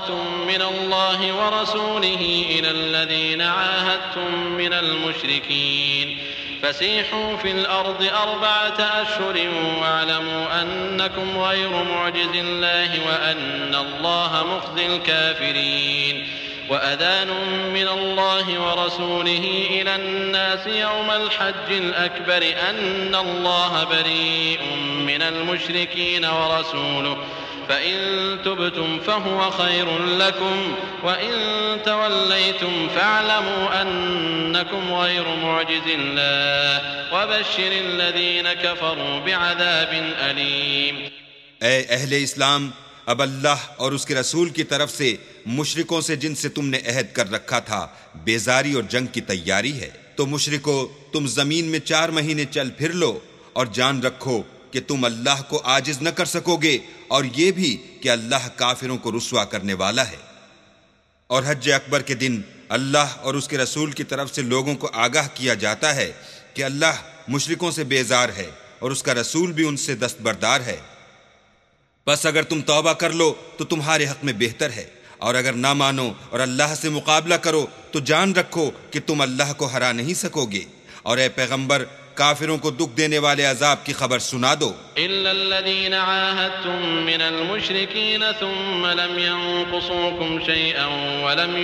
براءة من الله ورسوله إلى الذين عاهدتم من المشركين فسيحوا في الأرض 4 أشهر واعلموا أنكم غير معجز الله وأن الله مخزي الكافرين وأذان من الله ورسوله إلى الناس يوم الحج الأكبر أن الله بريء من المشركين ورسوله فإن تبتم فهو خير لكم وإن توليتم فاعلموا أنكم غير معجز الله وبشر الذين كفروا بعذاب أليم۔ اے اہل اسلام، اب اللہ اور اس کے رسول کی طرف سے مشرکوں سے جن سے تم نے عہد کر رکھا تھا بیزاری اور جنگ کی تیاری ہے، تو مشرکو تم زمین میں 4 مہینے چل پھر لو اور جان رکھو کہ تم اللہ کو عاجز نہ کر سکو گے، اور یہ بھی کہ اللہ کافروں کو رسوا کرنے والا ہے۔ اور حج اکبر کے دن اللہ اور اس کے رسول کی طرف سے لوگوں کو آگاہ کیا جاتا ہے کہ اللہ مشرکوں سے بیزار ہے اور اس کا رسول بھی ان سے دستبردار ہے۔ بس اگر تم توبہ کر لو تو تمہارے حق میں بہتر ہے، اور اگر نہ مانو اور اللہ سے مقابلہ کرو تو جان رکھو کہ تم اللہ کو ہرا نہیں سکو گے۔ اور اے پیغمبر، کافروں کو دکھ دینے والے عذاب کی خبر سنا دو۔ إلا الذين عاهدتم من المشركين ثم لم ينقصوكم شيئا ولم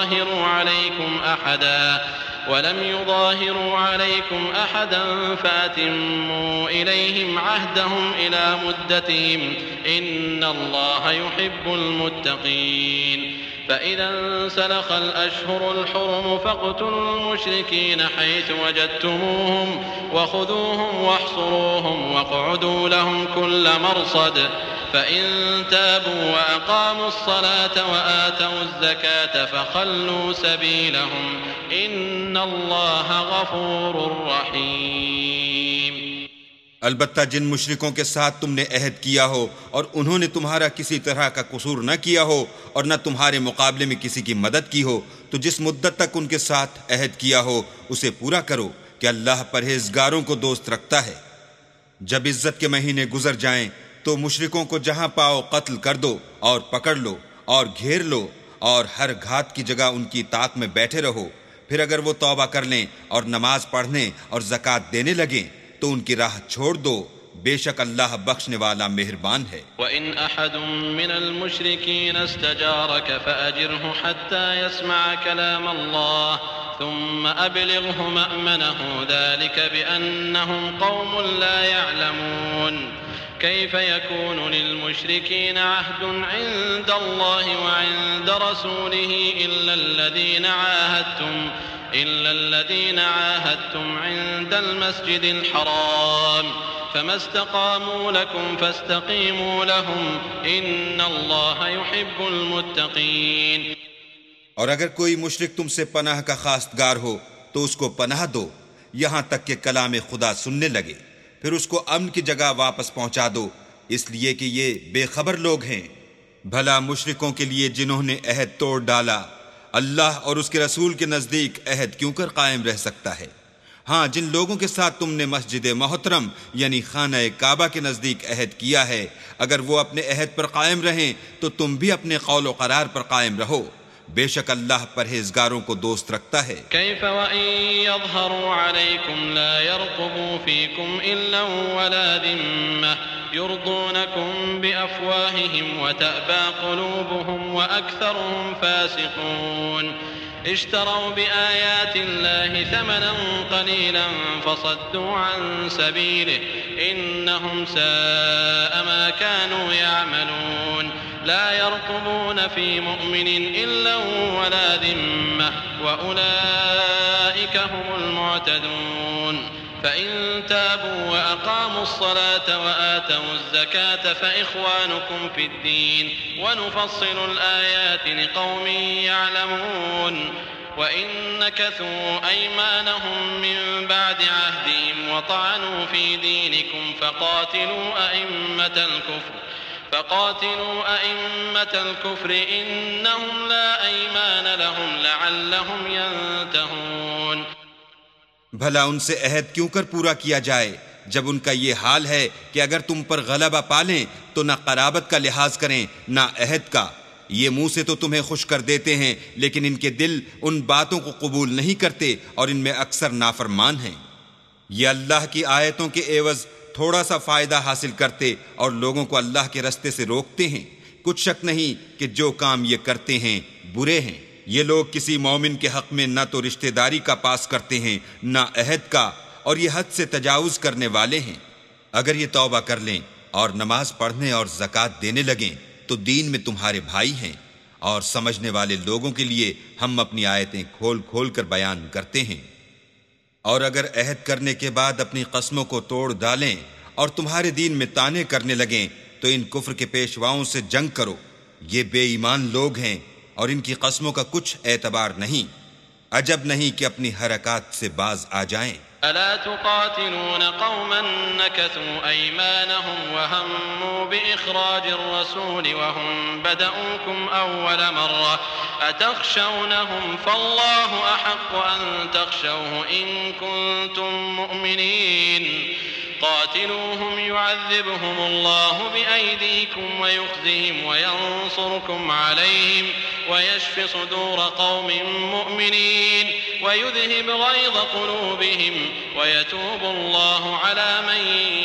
يظاهروا عليكم أحدا فأتموا إليهم عهدهم إلى مدتهم إن الله يحب المتقين۔ فإذا انسلخ الأشهر الحرم فاقتلوا المشركين حيث وجدتموهم وخذوهم واحصروهم واقعدوا لهم كل مرصد فإن تابوا وأقاموا الصلاة وآتوا الزكاة فخلوا سبيلهم إن الله غفور رحيم۔ البتہ جن مشرکوں کے ساتھ تم نے عہد کیا ہو اور انہوں نے تمہارا کسی طرح کا قصور نہ کیا ہو اور نہ تمہارے مقابلے میں کسی کی مدد کی ہو، تو جس مدت تک ان کے ساتھ عہد کیا ہو اسے پورا کرو کہ اللہ پرہیزگاروں کو دوست رکھتا ہے۔ جب عزت کے مہینے گزر جائیں تو مشرکوں کو جہاں پاؤ قتل کر دو اور پکڑ لو اور گھیر لو، اور ہر گھات کی جگہ ان کی طاق میں بیٹھے رہو۔ پھر اگر وہ توبہ کر لیں اور نماز پڑھنے اور زکوٰۃ دینے لگیں تو ان کی راہ چھوڑ دو، بے شک اللہ بخشنے والا مہربان ہے۔ وَإِنْ أَحَدٌ مِّنَ الْمُشْرِكِينَ اسْتَجَارَكَ فَأَجِرْهُ حَتَّى يَسْمَعَ كَلَامَ اللَّهِ ثُمَّ أَبْلِغْهُ مَأْمَنَهُ ذَلِكَ بِأَنَّهُمْ قَوْمٌ لَّا يَعْلَمُونَ كيف يكون للمشركين عهد عند الله وعند رسوله إلا الذين عاهدتم عند المسجد الحرام فما استقاموا لكم فاستقيموا لهم إن الله يحب المتقين۔ اور اگر کوئی مشرک تم سے پناہ کا خواستگار ہو تو اس کو پناہ دو یہاں تک کہ کلام خدا سننے لگے، پھر اس کو امن کی جگہ واپس پہنچا دو، اس لیے کہ یہ بے خبر لوگ ہیں۔ بھلا مشرکوں کے لیے جنہوں نے عہد توڑ ڈالا اللہ اور اس کے رسول کے نزدیک عہد کیوں کر قائم رہ سکتا ہے؟ ہاں، جن لوگوں کے ساتھ تم نے مسجد محترم یعنی خانہ کعبہ کے نزدیک عہد کیا ہے، اگر وہ اپنے عہد پر قائم رہیں تو تم بھی اپنے قول و قرار پر قائم رہو، بے شک اللہ پرہیزگاروں کو دوست رکھتا ہے۔ كيف وإن يظهروا عليكم لا يرقبوا فيكم إلا ولا ذمة يرضونكم بأفواههم وتأبى قلوبهم وأكثرهم فاسقون۔ اشتروا بآيات الله ثمنا قليلا فصدوا عن سبيله إنهم ساء ما كانوا يعملون۔ لا يرقبون في مؤمن إلا ولا ذمة وأولئك هم المعتدون۔ فإن تابوا وأقاموا الصلاة وآتوا الزكاة فإخوانكم في الدين ونفصل الآيات لقوم يعلمون۔ وإن نكثوا أيمانهم من بعد عهدهم وطعنوا في دينكم فقاتلوا أئمة الكفر إنهم لا أيمان لهم لعلهم ينتهون۔ بھلا ان سے عہد کیوں کر پورا کیا جائے جب ان کا یہ حال ہے کہ اگر تم پر غلبہ پالیں تو نہ قرابت کا لحاظ کریں نہ عہد کا، یہ منہ سے تو تمہیں خوش کر دیتے ہیں لیکن ان کے دل ان باتوں کو قبول نہیں کرتے اور ان میں اکثر نافرمان ہیں۔ یہ اللہ کی آیتوں کے عوض تھوڑا سا فائدہ حاصل کرتے اور لوگوں کو اللہ کے رستے سے روکتے ہیں۔ کچھ شک نہیں کہ جو کام یہ کرتے ہیں برے ہیں۔ یہ لوگ کسی مومن کے حق میں نہ تو رشتہ داری کا پاس کرتے ہیں نہ عہد کا، اور یہ حد سے تجاوز کرنے والے ہیں۔ اگر یہ توبہ کر لیں اور نماز پڑھنے اور زکوٰۃ دینے لگیں تو دین میں تمہارے بھائی ہیں، اور سمجھنے والے لوگوں کے لیے ہم اپنی آیتیں کھول کھول کر بیان کرتے ہیں۔ اور اگر عہد کرنے کے بعد اپنی قسموں کو توڑ ڈالیں اور تمہارے دین میں طعنے کرنے لگیں تو ان کفر کے پیشواؤں سے جنگ کرو۔ یہ بے ایمان لوگ ہیں اور ان کی قسموں کا کچھ اعتبار نہیں۔ عجب نہیں کہ اپنی حرکات سے باز آ جائیں۔ ألا تقاتلون قوما نكثوا أيمانهم وهموا بإخراج الرسول وهم بدؤوكم أول مرة أتخشونهم فالله أحق أن تخشوه إن كنتم مؤمنين قاتلوهم يعذبهم الله بأيديكم ويخزهم وينصركم عليهم ويشف صدور قوم مؤمنين ويذهب غيظ قلوبهم ويتوب الله على من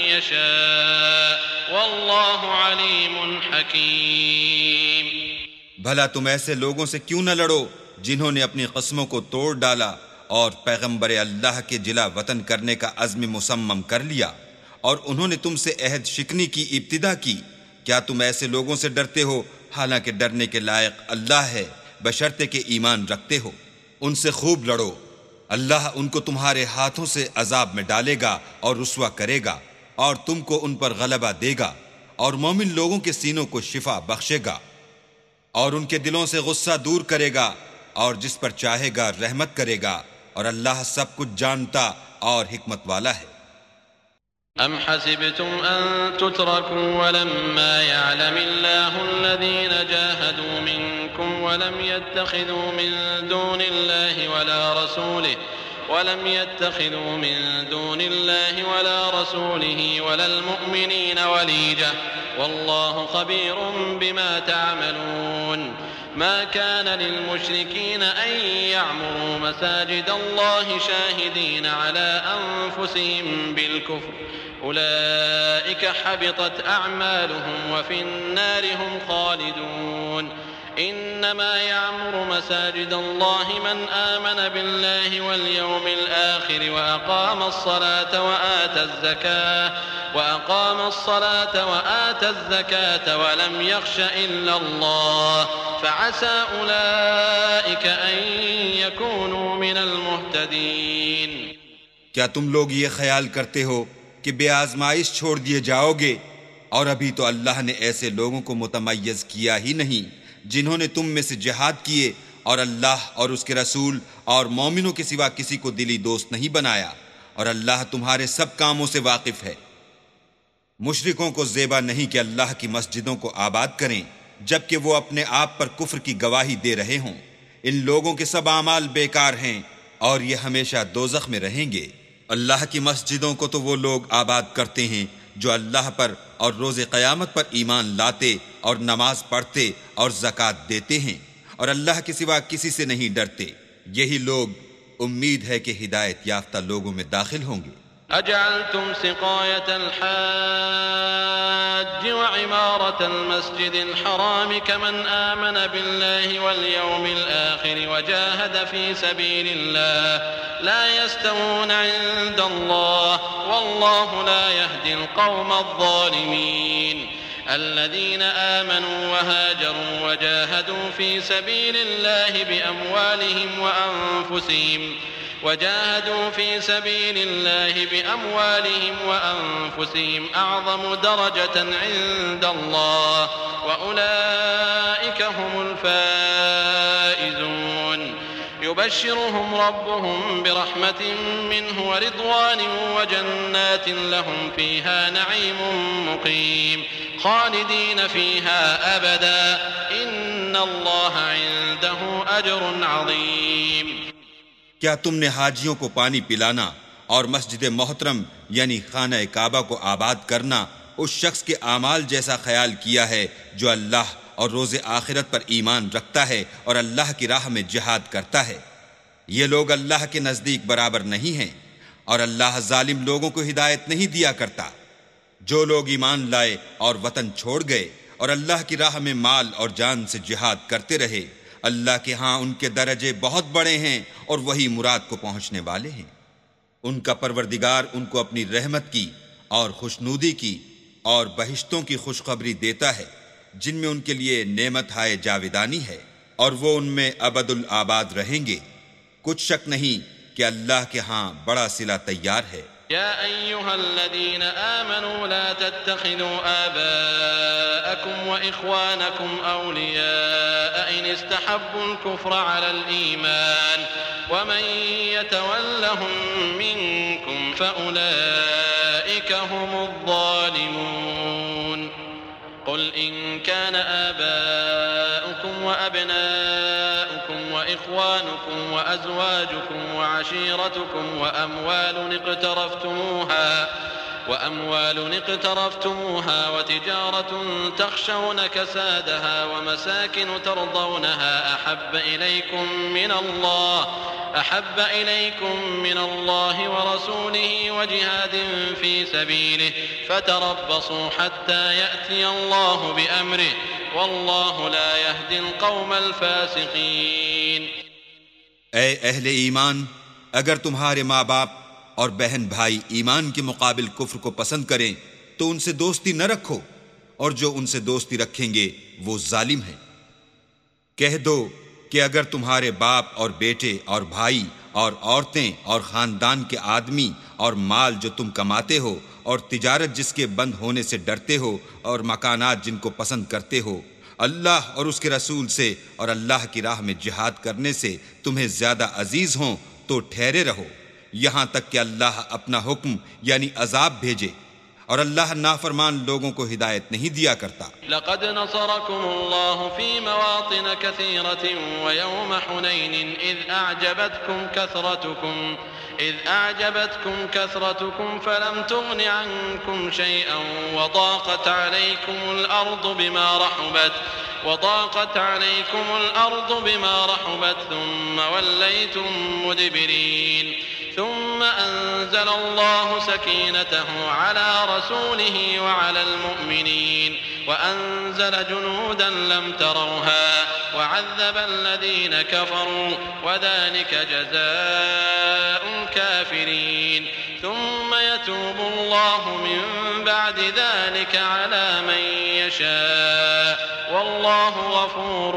يشاء والله عليم حكيم۔ بھلا تم ایسے لوگوں سے کیوں نہ لڑو جنہوں نے اپنی قسموں کو توڑ ڈالا اور پیغمبر اللہ کے جلا وطن کرنے کا عزم مصمم کر لیا، اور انہوں نے تم سے عہد شکنی کی ابتدا کی۔ کیا تم ایسے لوگوں سے ڈرتے ہو؟ حالانکہ ڈرنے کے لائق اللہ ہے، بشرطے کہ ایمان رکھتے ہو۔ ان سے خوب لڑو، اللہ ان کو تمہارے ہاتھوں سے عذاب میں ڈالے گا اور رسوا کرے گا، اور تم کو ان پر غلبہ دے گا، اور مومن لوگوں کے سینوں کو شفا بخشے گا، اور ان کے دلوں سے غصہ دور کرے گا، اور جس پر چاہے گا رحمت کرے گا، اور اللہ سب کچھ جانتا اور حکمت والا ہے۔ أم حسبتم أن تتركوا ولما يعلم الله الذين جاهدوا منكم ولم يتخذوا من دون الله ولا رسوله ولا المؤمنين وليجة والله خبير بما تعملون۔ ما كان للمشركين أن يعمروا مساجد الله شاهدين على أنفسهم بالكفر أولئك حبطت أعمالهم وفي النار هم خالدون۔ إنما يعمر مساجد الله من آمن بالله واليوم الآخر وأقام الصلاة وآتى الزكاة ولم يخش إلا الله فعسى أولئك أن يكونوا من المهتدين۔ کیا تم لوگ یہ خیال کرتے ہو کہ بے آزمائش چھوڑ دیے جاؤ گے؟ اور ابھی تو اللہ نے ایسے لوگوں کو متمیز کیا ہی نہیں جنہوں نے تم میں سے جہاد کیے اور اللہ اور اس کے رسول اور مومنوں کے سوا کسی کو دلی دوست نہیں بنایا، اور اللہ تمہارے سب کاموں سے واقف ہے۔ مشرکوں کو زیبا نہیں کہ اللہ کی مسجدوں کو آباد کریں جبکہ وہ اپنے آپ پر کفر کی گواہی دے رہے ہوں۔ ان لوگوں کے سب اعمال بیکار ہیں اور یہ ہمیشہ دوزخ میں رہیں گے۔ اللہ کی مسجدوں کو تو وہ لوگ آباد کرتے ہیں جو اللہ پر اور روز قیامت پر ایمان لاتے اور نماز پڑھتے اور زکوٰۃ دیتے ہیں، اور اللہ کے سوا کسی سے نہیں ڈرتے۔ یہی لوگ امید ہے کہ ہدایت یافتہ لوگوں میں داخل ہوں گے۔ أجعلتم سقاية الحاج وعمارة المسجد الحرام كمن آمن بالله واليوم الآخر وجاهد في سبيل الله لا يستوون عند الله والله لا يهدي القوم الظالمين۔ الذين آمنوا وهاجروا وجاهدوا في سبيل الله بأموالهم وأنفسهم أعظم درجة عند الله وأولئك هم الفائزون۔ يبشرهم ربهم برحمة منه ورضوان وجنات لهم فيها نعيم مقيم خالدين فيها أبدا إن الله عنده أجر عظيم۔ کیا تم نے حاجیوں کو پانی پلانا اور مسجد محترم یعنی خانہ کعبہ کو آباد کرنا اس شخص کے اعمال جیسا خیال کیا ہے جو اللہ اور روز آخرت پر ایمان رکھتا ہے اور اللہ کی راہ میں جہاد کرتا ہے، یہ لوگ اللہ کے نزدیک برابر نہیں ہیں، اور اللہ ظالم لوگوں کو ہدایت نہیں دیا کرتا۔ جو لوگ ایمان لائے اور وطن چھوڑ گئے اور اللہ کی راہ میں مال اور جان سے جہاد کرتے رہے، اللہ کے ہاں ان کے درجے بہت بڑے ہیں اور وہی مراد کو پہنچنے والے ہیں۔ ان کا پروردگار ان کو اپنی رحمت کی اور خوشنودی کی اور بہشتوں کی خوشخبری دیتا ہے، جن میں ان کے لیے نعمت ہائے جاویدانی ہے، اور وہ ان میں ابد الآباد رہیں گے۔ کچھ شک نہیں کہ اللہ کے ہاں بڑا صلہ تیار ہے۔ يا أيها الذين آمنوا لا تتخذوا آباءكم وإخوانكم أولياء إن استحبوا الكفر على الإيمان ومن يتولهم منكم فأولئك هم الظالمون قل إن كان آباؤكم وأبناؤكم وإخوانكم وأزواجكم وعشيرتكم وأموال اقترفتموها وتجارة تخشون كسادها ومساكن ترضونها أحب إليكم من الله ورسوله وجهاد في سبيله فتربصوا حتى يأتي الله بأمره والله لا يهدي القوم الفاسقين۔ اے اہل ایمان، اگر تمہارے ماں باپ اور بہن بھائی ایمان کے مقابل کفر کو پسند کریں تو ان سے دوستی نہ رکھو، اور جو ان سے دوستی رکھیں گے وہ ظالم ہیں۔ کہہ دو کہ اگر تمہارے باپ اور بیٹے اور بھائی اور عورتیں اور خاندان کے آدمی اور مال جو تم کماتے ہو اور تجارت جس کے بند ہونے سے ڈرتے ہو اور مکانات جن کو پسند کرتے ہو، اللہ اور اس کے رسول سے اور اللہ کی راہ میں جہاد کرنے سے تمہیں زیادہ عزیز ہوں تو ٹھہرے رہو، یہاں تک کہ اللہ اپنا حکم یعنی عذاب بھیجے، اور اللہ نافرمان لوگوں کو ہدایت نہیں دیا کرتا۔ لقد نصركم الله في مواطن كثيرة ويوم حنين إذ أعجبتكم كثرتكم فلم تغن عنكم شيئا وضاقت عليكم الأرض بما رحبت ثم وليتم مدبرين ثم أنزل الله سكينته على رسوله وعلى المؤمنين وأنزل جنودا لم تروها وعذب الذين كفروا وذلك جزاء الكافرين ثم يتوب الله من بعد ذلك على من يشاء والله غفور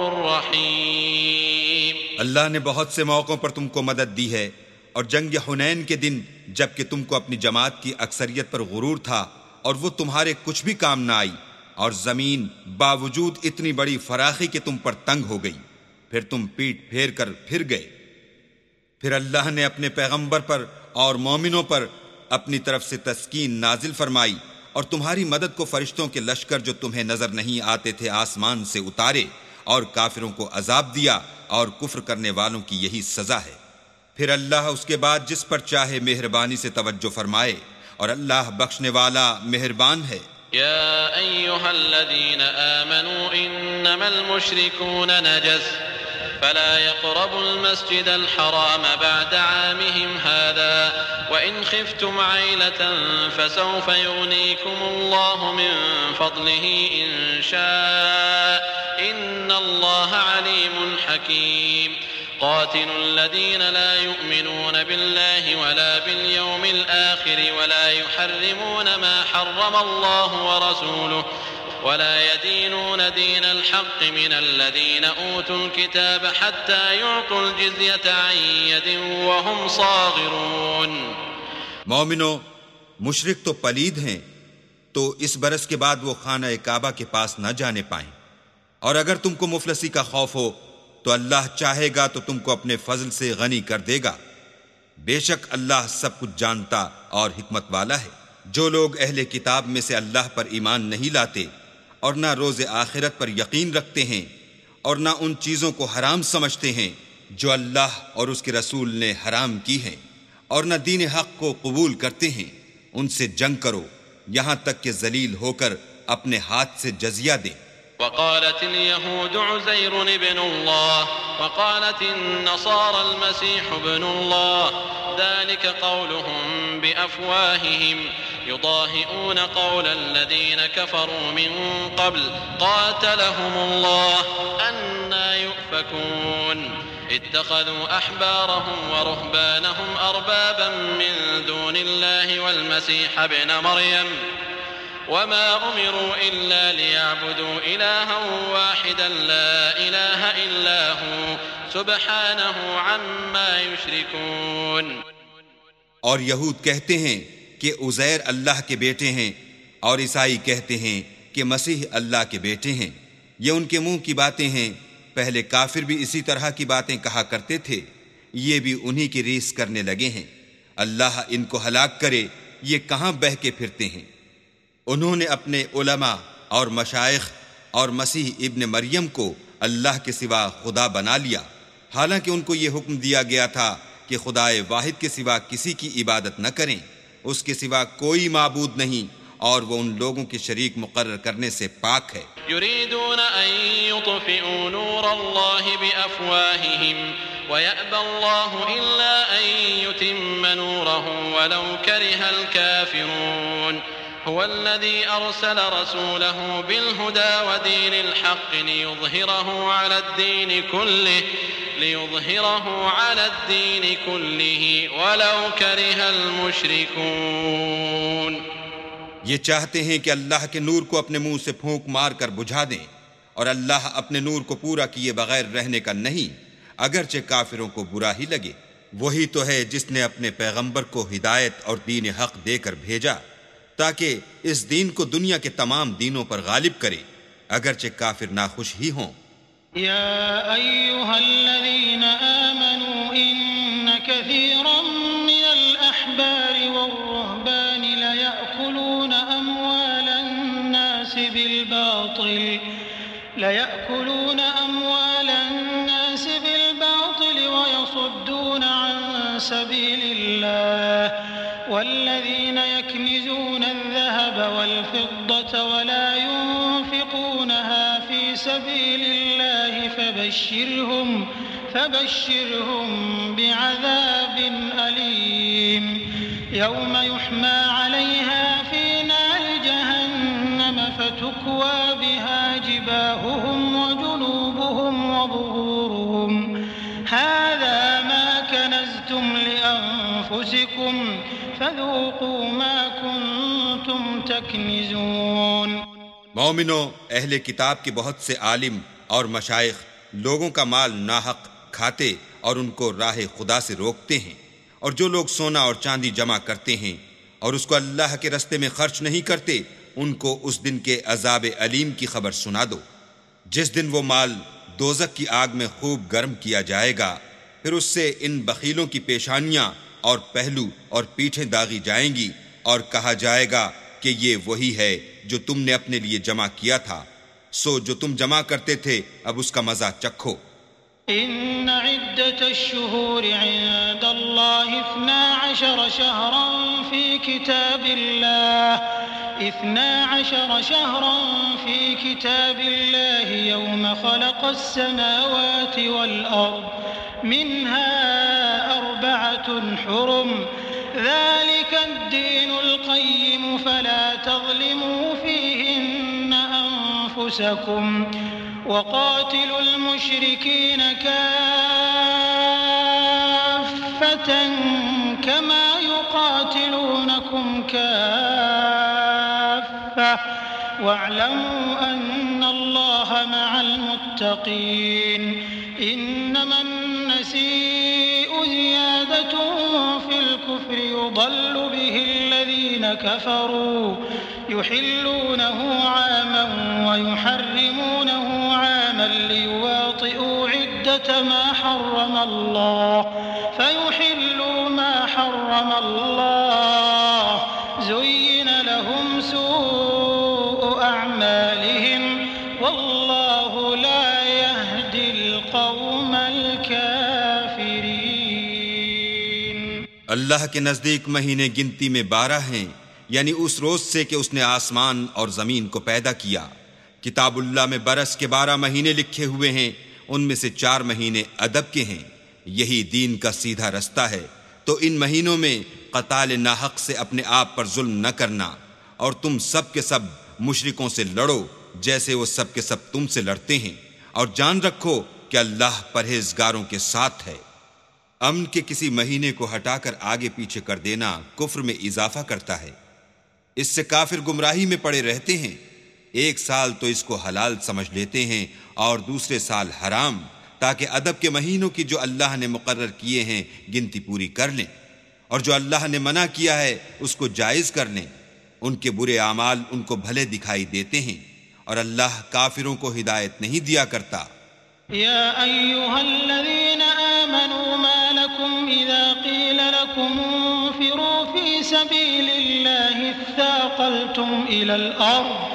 رحيم۔ اللہ نے بہت سے موقعوں پر تم کو مدد دی ہے، اور جنگ حنین کے دن جب کہ تم کو اپنی جماعت کی اکثریت پر غرور تھا اور وہ تمہارے کچھ بھی کام نہ آئی، اور زمین باوجود اتنی بڑی فراخی کہ تم پر تنگ ہو گئی، پھر تم پیٹ پھیر کر پھر گئے، پھر اللہ نے اپنے پیغمبر پر اور مومنوں پر اپنی طرف سے تسکین نازل فرمائی، اور تمہاری مدد کو فرشتوں کے لشکر جو تمہیں نظر نہیں آتے تھے آسمان سے اتارے، اور کافروں کو عذاب دیا، اور کفر کرنے والوں کی یہی سزا ہے۔ پھر اللہ اس کے بعد جس پر چاہے مہربانی سے توجہ فرمائے، اور اللہ بخشنے والا مہربان ہے۔ يا أيها الذين آمنوا إنما المشركون نجس فلا يقربوا المسجد الحرام بعد عامهم هذا وإن خفتم عيلة فسوف يغنيكم الله من فضله إن شاء إن الله عليم حكيم۔ قاتلوا الذين لا يؤمنون بالله ولا باليوم الآخر ولا يحرمون ما حرم الله ورسوله ولا يدينون دين الحق من الذين أوتوا الكتاب حتى يعطوا الجزية عن يد وهم صاغرون۔ مومنو، مشرک تو پلید ہیں، تو اس برس کے بعد وہ خانہ کعبہ کے پاس نہ جانے پائیں، اور اگر تم کو مفلسی کا خوف ہو تو اللہ چاہے گا تو تم کو اپنے فضل سے غنی کر دے گا، بے شک اللہ سب کچھ جانتا اور حکمت والا ہے۔ جو لوگ اہل کتاب میں سے اللہ پر ایمان نہیں لاتے اور نہ روز آخرت پر یقین رکھتے ہیں اور نہ ان چیزوں کو حرام سمجھتے ہیں جو اللہ اور اس کے رسول نے حرام کی ہیں، اور نہ دین حق کو قبول کرتے ہیں، ان سے جنگ کرو یہاں تک کہ ذلیل ہو کر اپنے ہاتھ سے جزیہ دیں، وقالت اليهود عزير ابن الله وقالت النصارى المسيح ابن الله ذلك قولهم بأفواههم يضاهئون قول الذين كفروا من قبل قاتلهم الله أنى يؤفكون اتخذوا أحبارهم ورهبانهم أربابا من دون الله والمسيح ابن مريم وما أمروا إلا ليعبدوا إلها واحدا لا إله إلا هو سبحانه عما يشركون. اور یہود کہتے ہیں کہ عزیر اللہ کے بیٹے ہیں اور عیسائی کہتے ہیں کہ مسیح اللہ کے بیٹے ہیں. یہ ان کے منہ کی باتیں ہیں. پہلے کافر بھی اسی طرح کی باتیں کہا کرتے تھے. یہ بھی انہی کی ریس کرنے لگے ہیں. اللہ ان کو ہلاک کرے. یہ کہاں بہہ کے پھرتے ہیں. انہوں نے اپنے علماء اور مشائخ اور مسیح ابن مریم کو اللہ کے سوا خدا بنا لیا، حالانکہ ان کو یہ حکم دیا گیا تھا کہ خدائے واحد کے سوا کسی کی عبادت نہ کریں. اس کے سوا کوئی معبود نہیں اور وہ ان لوگوں کے شریک مقرر کرنے سے پاک ہے. يريدون أن يطفئوا نور الله بأفواههم ويأبى الله إلا أن يتم نوره ولو كره الكافرون. هو الذي أرسل رسوله بالهدى ودين الحق ليظهره على الدين كله ولو كره المشركون. یہ چاہتے ہیں کہ اللہ کے نور کو اپنے منہ سے پھونک مار کر بجھا دیں، اور اللہ اپنے نور کو پورا کیے بغیر رہنے کا نہیں، اگرچہ کافروں کو برا ہی لگے. وہی تو ہے جس نے اپنے پیغمبر کو ہدایت اور دین حق دے کر بھیجا تاکہ اس دین کو دنیا کے تمام دینوں پر غالب کرے، اگرچہ کافر ناخوش ہی ہوں. يا أيها الذين آمنوا إن كثيرا من الأحبار والرهبان ليأكلون أموال الناس بالباطل ويصدون عن سبيل الله والذين يكنزون الذهب والفضة ولا ينفقونها في سبيل الله فبشرهم بعذاب أليم يوم يحمى عليها في نار جهنم فتكوى بها جباههم وجنوبهم وظهورهم هذا ما كنزتم لأنفسكم فذوقوا ما كنتم تكنزون. مومنو، اہل کتاب کے بہت سے عالم اور مشائخ لوگوں کا مال ناحق کھاتے اور ان کو راہ خدا سے روکتے ہیں، اور جو لوگ سونا اور چاندی جمع کرتے ہیں اور اس کو اللہ کے رستے میں خرچ نہیں کرتے، ان کو اس دن کے عذاب علیم کی خبر سنا دو، جس دن وہ مال دوزخ کی آگ میں خوب گرم کیا جائے گا. پھر اس سے ان بخیلوں کی پیشانیاں اور پہلو اور پیٹھیں داغی جائیں گی، اور کہا جائے گا کہ یہ وہی ہے جو تم نے اپنے لیے جمع کیا تھا، سو جو تم جمع کرتے تھے اب اس کا مزہ چکھو. إن عدة الشهور عند الله 12 شهرا في كتاب الله يوم خلق السماوات والأرض منها 4 حرم ذلك الدين القيم فلا تظلموا فيهن أنفسكم وقاتلوا المشركين كافة كما يقاتلونكم كافة واعلموا أن الله مع المتقين. إنما النسيء زيادة في الكفر يضل به الذين كفروا يحلونه عاما ويحرمونه عاما ليواطئوا عدة ما حرم الله فيحلوا ما حرم الله زين لهم سوء أعمالهم والله لا يهدي القوم الكافرين. اللہ کے نزدیک مہینے گنتی میں 12 ہیں، یعنی اس روز سے کہ اس نے آسمان اور زمین کو پیدا کیا. کتاب اللہ میں برس کے 12 مہینے لکھے ہوئے ہیں، ان میں سے 4 مہینے ادب کے ہیں، یہی دین کا سیدھا رستہ ہے۔ تو ان مہینوں میں قتال ناحق سے اپنے آپ پر ظلم نہ کرنا، اور تم سب کے سب مشرکوں سے لڑو جیسے وہ سب کے سب تم سے لڑتے ہیں، اور جان رکھو کہ اللہ پرہیزگاروں کے ساتھ ہے۔ امن کے کسی مہینے کو ہٹا کر آگے پیچھے کر دینا کفر میں اضافہ کرتا ہے، اس سے کافر گمراہی میں پڑے رہتے ہیں۔ ایک سال تو اس کو حلال سمجھ لیتے ہیں اور دوسرے سال حرام، تاکہ ادب کے مہینوں کی جو اللہ نے مقرر کیے ہیں گنتی پوری کر لیں، اور جو اللہ نے منع کیا ہے اس کو جائز کر لیں۔ ان کے برے اعمال ان کو بھلے دکھائی دیتے ہیں، اور اللہ کافروں کو ہدایت نہیں دیا کرتا۔ يا أيها الذين آمنوا ما لكم إذا قيل لكم انفروا في سبيل الله اثاقلتم إلى الأرض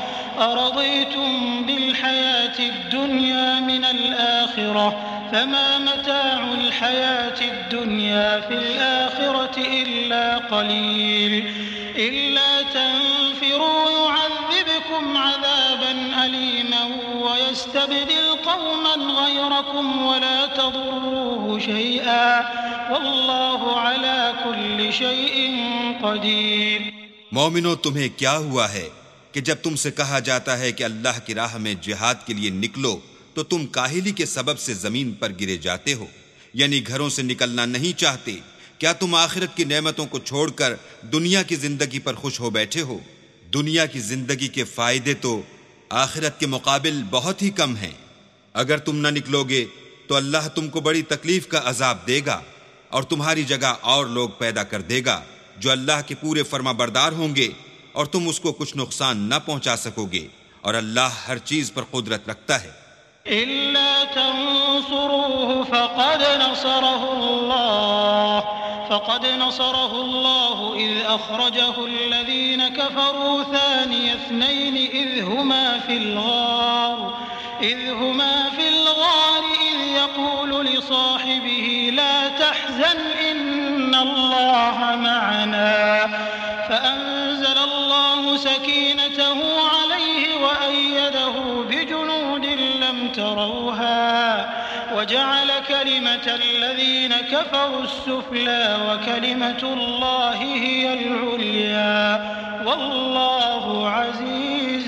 أرضيتم بالحياة الدنيا من الآخرة فما متاع الحياة الدنيا في الآخرة إلا قليل إلا تنفروا يعذبكم عذابا أليما ويستبدل قوما غيركم ولا تضروه شيئا والله على كل شيء قدير۔ مومنو، تمہیں کیا ہوا ہے کہ جب تم سے کہا جاتا ہے کہ اللہ کی راہ میں جہاد کے لیے نکلو تو تم کاہلی کے سبب سے زمین پر گرے جاتے ہو، یعنی گھروں سے نکلنا نہیں چاہتے؟ کیا تم آخرت کی نعمتوں کو چھوڑ کر دنیا کی زندگی پر خوش ہو بیٹھے ہو؟ دنیا کی زندگی کے فائدے تو آخرت کے مقابل بہت ہی کم ہیں۔ اگر تم نہ نکلو گے تو اللہ تم کو بڑی تکلیف کا عذاب دے گا، اور تمہاری جگہ اور لوگ پیدا کر دے گا جو اللہ کے پورے فرما بردار ہوں گے، اور تم اس کو کچھ نقصان نہ پہنچا سکو گے، اور اللہ ہر چیز پر قدرت رکھتا ہے۔ إلا تنصروه فقد نصره الله إذ أخرجه الذين كفروا ثاني اثنين إذ هما في الغار إذ يقول لصاحبه لا تحزن إن الله معنا فأنزل الله سكينته عليه وأيده بجنود لم تروها وجعل كلمة الذين كفروا السفلى وكلمة الله هي العليا والله عزيز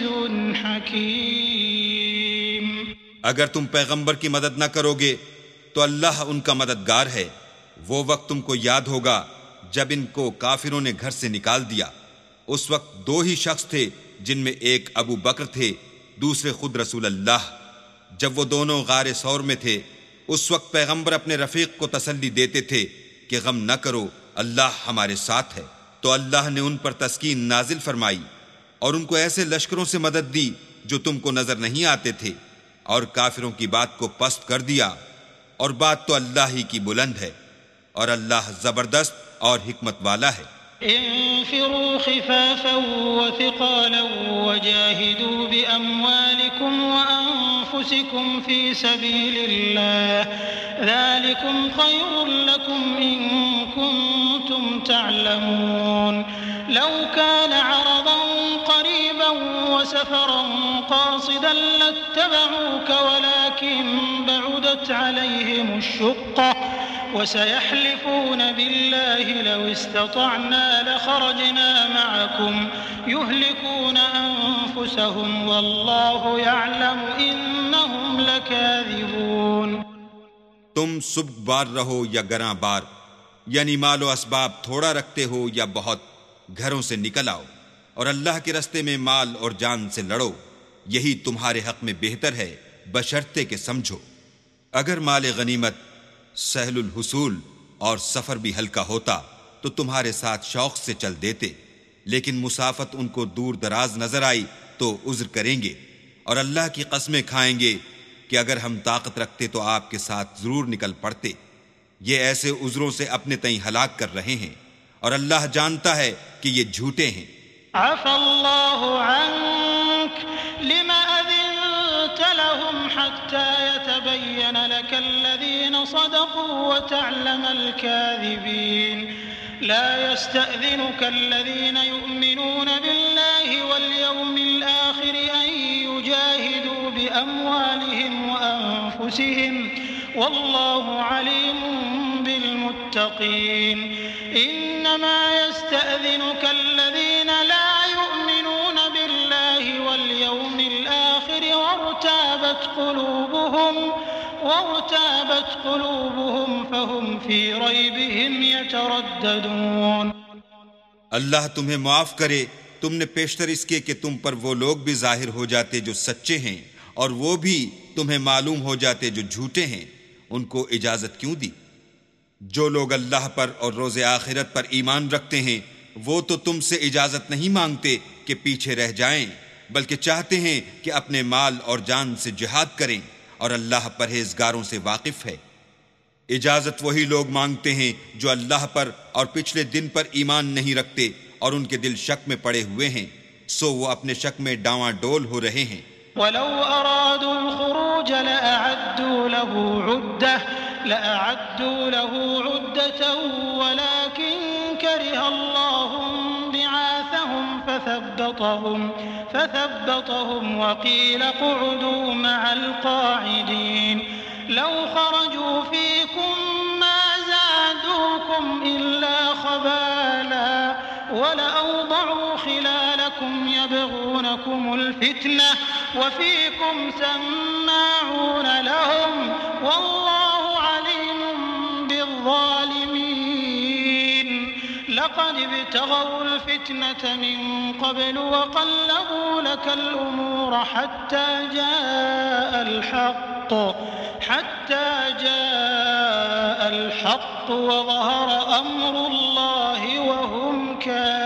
حكيم۔ اگر تم پیغمبر کی مدد نہ کرو گے تو اللہ ان کا مددگار ہے۔ وہ وقت تم کو یاد ہوگا جب ان کو کافروں نے گھر سے نکال دیا۔ اس وقت 2 ہی شخص تھے، جن میں ایک ابو بکر تھے، دوسرے خود رسول اللہ۔ جب وہ دونوں غار ثور میں تھے، اس وقت پیغمبر اپنے رفیق کو تسلی دیتے تھے کہ غم نہ کرو، اللہ ہمارے ساتھ ہے۔ تو اللہ نے ان پر تسکین نازل فرمائی اور ان کو ایسے لشکروں سے مدد دی جو تم کو نظر نہیں آتے تھے، اور کافروں کی بات کو پست کر دیا، اور بات تو اللہ ہی کی بلند ہے، اور اللہ زبردست اور حکمت والا ہے۔ انفروا خفافا وثقالا وجاهدوا بأموالكم وأنفسكم في سبيل الله ذلكم خير لكم إن كنتم تعلمون لو كان عرضا قريبا وسفرا قاصدا لاتبعوك ولكن بعدت عليهم الشقة وسيحلفون بالله لو استطعنا لخرجنا معكم يهلكون أنفسهم والله يعلم إنهم لكاذبون۔ تم سبک بار رہو یا گراں بار، یعنی مال و اسباب تھوڑا رکھتے ہو یا بہت، گھروں سے نکل آؤ اور اللہ کے رستے میں مال اور جان سے لڑو، یہی تمہارے حق میں بہتر ہے، بشرطے کہ سمجھو۔ اگر مال غنیمت سہل الحصول اور سفر بھی ہلکا ہوتا تو تمہارے ساتھ شوق سے چل دیتے، لیکن مسافت ان کو دور دراز نظر آئی تو عذر کریں گے، اور اللہ کی قسمیں کھائیں گے کہ اگر ہم طاقت رکھتے تو آپ کے ساتھ ضرور نکل پڑتے۔ یہ ایسے عذروں سے اپنے تئیں ہلاک کر رہے ہیں، اور اللہ جانتا ہے کہ یہ جھوٹے ہیں۔ عفا اللہ عنک لما أذنت لهم حتى يتبين لك الذين صدقوا وتعلم الكاذبين لا يستأذنك الذين يؤمنون بالله واليوم الآخر أن يجاهدوا أنفسهم والله عليم بالمتقين إنما يستأذنك الذين لا يؤمنون بالله واليوم الآخر وارتابت قلوبهم فهم في ريبهم يترددون. اللہ تمہیں معاف کرے، تم نے پیشتر اس کے کہ تم پر وہ لوگ بھی ظاہر ہو جاتے جو سچے ہیں اور وہ بھی تمہیں معلوم ہو جاتے جو جھوٹے ہیں، ان کو اجازت کیوں دی؟ جو لوگ اللہ پر اور روز آخرت پر ایمان رکھتے ہیں وہ تو تم سے اجازت نہیں مانگتے کہ پیچھے رہ جائیں، بلکہ چاہتے ہیں کہ اپنے مال اور جان سے جہاد کریں، اور اللہ پرہیزگاروں سے واقف ہے۔ اجازت وہی لوگ مانگتے ہیں جو اللہ پر اور پچھلے دن پر ایمان نہیں رکھتے اور ان کے دل شک میں پڑے ہوئے ہیں، سو وہ اپنے شک میں ڈاواں ڈول ہو رہے ہیں۔ وَلَوْ أَرَادُوا الْخُرُوجَ لَأَعَدُّوا لَهُ عُدَّةً وَلَكِنْ كَرِهَ اللَّهُ بِعَاثَهُمْ فَثَبَّطَهُمْ وَقِيلَ اقْعُدُوا مَعَ الْقَاعِدِينَ لَوْ خَرَجُوا فِيكُمْ مَا زَادُوكُمْ إِلَّا خَبَالًا وَلَأَوْضَعُوا خِلَالَكُمْ يَبْغُونَكُمُ الْفِتْنَةَ وَفِيكُمْ سَمَّاعُونَ لَهُمْ وَاللَّهُ عَلِيمٌ بِالظَّالِمِينَ لَقَدِ ابْتَغَوُا الْفِتْنَةَ مِنْ قَبْلُ وَقَلَّبُوا لَكَ الْأُمُورَ حَتَّى جاء الحق وظهر أمر الله وهم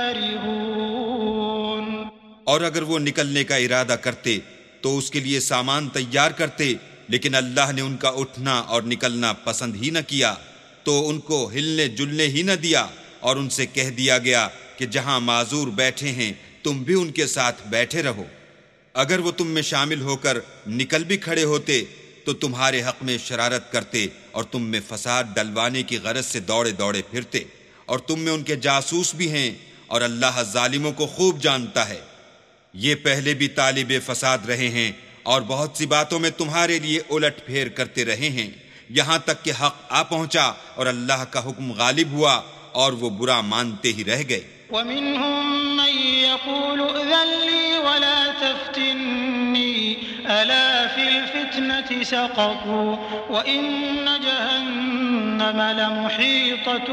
كارهون۔ اور اگر وہ نکلنے کا ارادہ کرتے تو اس کے لیے سامان تیار کرتے، لیکن اللہ نے ان کا اٹھنا اور نکلنا پسند ہی نہ کیا، تو ان کو ہلنے جلنے ہی نہ دیا، اور ان سے کہہ دیا گیا کہ جہاں معذور بیٹھے ہیں تم بھی ان کے ساتھ بیٹھے رہو۔ اگر وہ تم میں شامل ہو کر نکل بھی کھڑے ہوتے تو تمہارے حق میں شرارت کرتے اور تم میں فساد ڈلوانے کی غرض سے دوڑے دوڑے پھرتے، اور تم میں ان کے جاسوس بھی ہیں، اور اللہ ظالموں کو خوب جانتا ہے۔ یہ پہلے بھی طالب فساد رہے ہیں اور بہت سی باتوں میں تمہارے لیے الٹ پھیر کرتے رہے ہیں، یہاں تک کہ حق آ پہنچا اور اللہ کا حکم غالب ہوا اور وہ برا مانتے ہی رہ گئے۔ وَمِنْهُمْ مَنْ يَقُولُ ائْذَنْ لِي وَلَا تَفْتِنِّي أَلَا فِي الْفِتْنَةِ سَقَطُوا وَإِنَّ جَهَنَّمَ لَمُحِيطَةٌ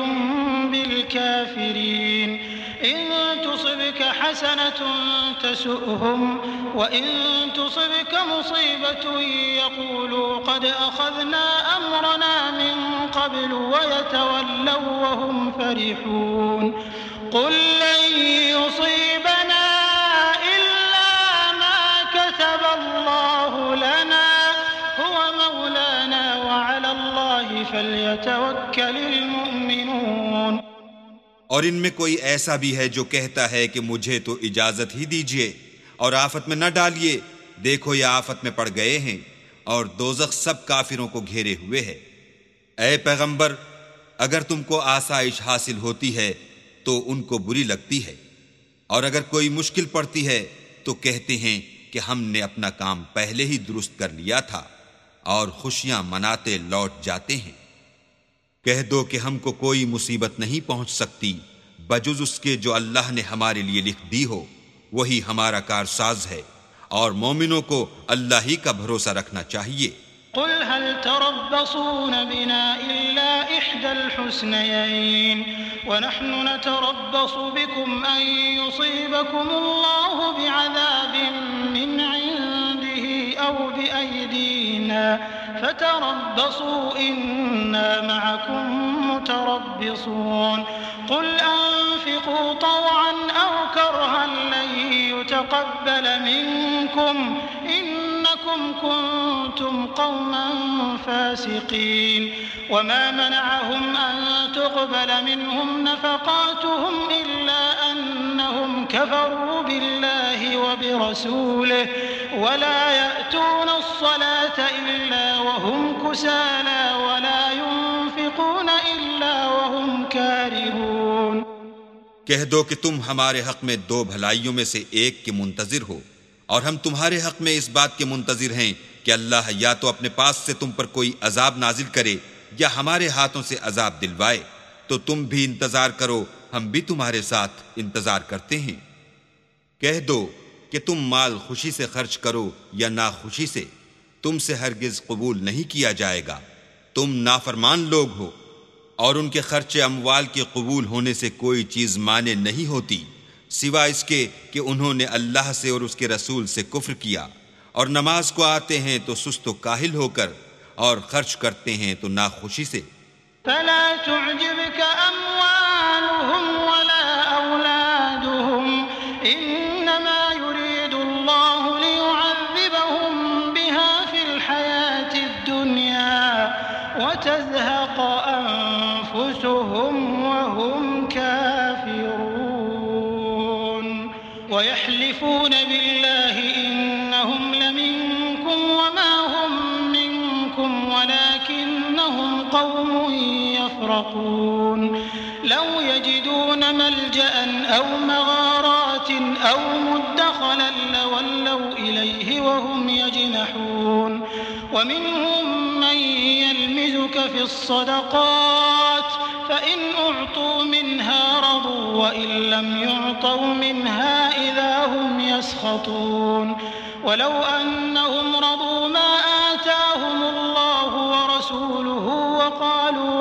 بِالْكَافِرِينَ إِن تُصِبْكَ حَسَنَةٌ تَسُؤْهُمْ وَإِن تُصِبْكَ مُصِيبَةٌ يَقُولُوا قَدْ أَخَذْنَا أَمْرَنَا مِنْ قَبْلُ وَيَتَوَلَّوْا وَهُمْ فَرِحُونَ قُلْ لَن يُصِيبَنَا إِلَّا مَا كَتَبَ اللَّهُ لَنَا هُوَ مَوْلَانَا وَعَلَى اللَّهِ فَلْيَتَوَكَّلِ الْمُؤْمِنُونَ۔ اور ان میں کوئی ایسا بھی ہے جو کہتا ہے کہ مجھے تو اجازت ہی دیجیے اور آفت میں نہ ڈالیے، دیکھو یہ آفت میں پڑ گئے ہیں اور دوزخ سب کافروں کو گھیرے ہوئے ہے۔ اے پیغمبر، اگر تم کو آسائش حاصل ہوتی ہے تو ان کو بری لگتی ہے، اور اگر کوئی مشکل پڑتی ہے تو کہتے ہیں کہ ہم نے اپنا کام پہلے ہی درست کر لیا تھا، اور خوشیاں مناتے لوٹ جاتے ہیں۔ کہہ دو کہ ہم کو کوئی مصیبت نہیں پہنچ سکتی بجز اس کے جو اللہ نے ہمارے لیے لکھ دی ہو، وہی ہمارا کارساز ہے، اور مومنوں کو اللہ ہی کا بھروسہ رکھنا چاہیے۔ قل هل تربصون بنا إلا إحدى الحسنيين ونحن نتربص بكم أن يصيبكم الله بعذاب من عنده أو بأيدينا فتربصوا إنا معكم متربصون قل أنفقوا طوعا أو كرها لن يتقبل منكم إنكم كنتم قوما فاسقين وما منعهم أن تقبل منهم نفقاتهم إلا أنهم كفروا بالله وبرسوله ولا يأتون الصلاة إلا وهم كسالى ولا ينفقون إلا وهم كارهون۔ کہہ دو کہ تم ہمارے حق میں دو بھلائیوں میں سے ایک کے منتظر ہو، اور ہم تمہارے حق میں اس بات کے منتظر ہیں کہ اللہ یا تو اپنے پاس سے تم پر کوئی عذاب نازل کرے یا ہمارے ہاتھوں سے عذاب دلوائے، تو تم بھی انتظار کرو، ہم بھی تمہارے ساتھ انتظار کرتے ہیں۔ کہہ دو کہ تم مال خوشی سے خرچ کرو یا ناخوشی سے، تم سے ہرگز قبول نہیں کیا جائے گا، تم نافرمان لوگ ہو، اور ان کے خرچ اموال کے قبول ہونے سے کوئی چیز مانے نہیں ہوتی سوائے اس کے کہ انہوں نے اللہ سے اور اس کے رسول سے کفر کیا، اور نماز کو آتے ہیں تو سست و کاہل ہو کر، اور خرچ کرتے ہیں تو ناخوشی سے۔ فلا تعجبك أموالهم ولا أولادهم إنما يريد الله ليعذبهم بها في الحياة الدنيا وتزهق أنفسهم وهم كافرون ويحلفون بالله إنهم لمنكم وما هم منكم ولكنهم قوم يفرقون لو يجدون ملجأ أو مغارات أو مدخلا لولوا إليه وهم يجنحون ومنهم من يلمزك في الصدقات فإن أعطوا منها رضوا وإن لم يعطوا منها إذا هم يسخطون ولو أنهم رضوا ما آتاهم الله ورسوله وقالوا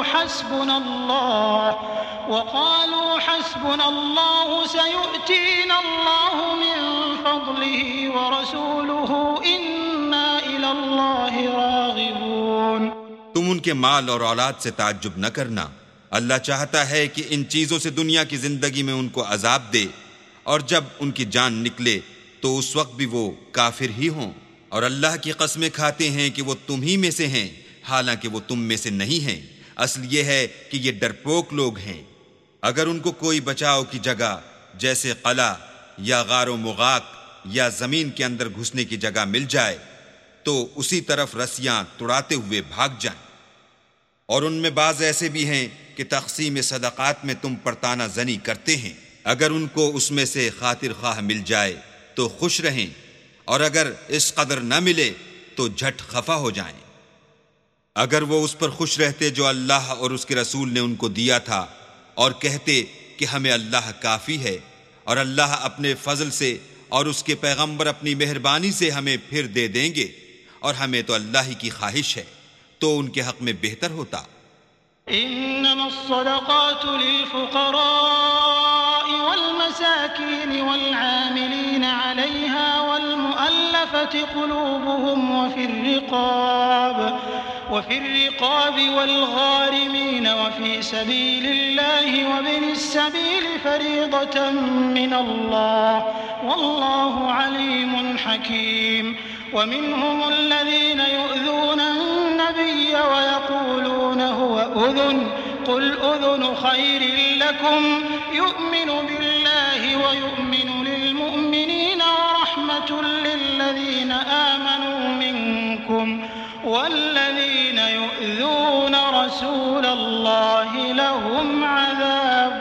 حسبنا الله سيؤتينا الله من فضله ورسوله إنا إلى الله راغبون۔ تم ان کے مال اور اولاد سے تعجب نہ کرنا، اللہ چاہتا ہے کہ ان چیزوں سے دنیا کی زندگی میں ان کو عذاب دے، اور جب ان کی جان نکلے تو اس وقت بھی وہ کافر ہی ہوں، اور اللہ کی قسمیں کھاتے ہیں کہ وہ تم ہی میں سے ہیں، حالانکہ وہ تم میں سے نہیں ہیں۔ اصل یہ ہے کہ یہ ڈرپوک لوگ ہیں۔ اگر ان کو کوئی بچاؤ کی جگہ جیسے قلعہ یا غار و مغاق یا زمین کے اندر گھسنے کی جگہ مل جائے تو اسی طرف رسیاں تڑاتے ہوئے بھاگ جائیں۔ اور ان میں بعض ایسے بھی ہیں کہ تقسیم صدقات میں تم پر تانا زنی کرتے ہیں، اگر ان کو اس میں سے خاطر خواہ مل جائے تو خوش رہیں، اور اگر اس قدر نہ ملے تو جھٹ خفا ہو جائیں۔ اگر وہ اس پر خوش رہتے جو اللہ اور اس کے رسول نے ان کو دیا تھا، اور کہتے کہ ہمیں اللہ کافی ہے، اور اللہ اپنے فضل سے اور اس کے پیغمبر اپنی مہربانی سے ہمیں پھر دے دیں گے، اور ہمیں تو اللہ ہی کی خواہش ہے، تو ان کے حق میں بہتر ہوتا۔ إنما الصدقات للفقراء والمساكين والعاملين عليها والمؤلفة قلوبهم وفي الرقاب والغارمين وفي سبيل الله وابن السبيل فريضة من الله والله عليم حكيم ومنهم الذين يؤذون النبي ويقولون هو أذن قل أذن خير لكم يؤمن بالله ويؤمن للمؤمنين ورحمة للذين آمنوا منكم والذين يؤذون رسول الله لهم عذاب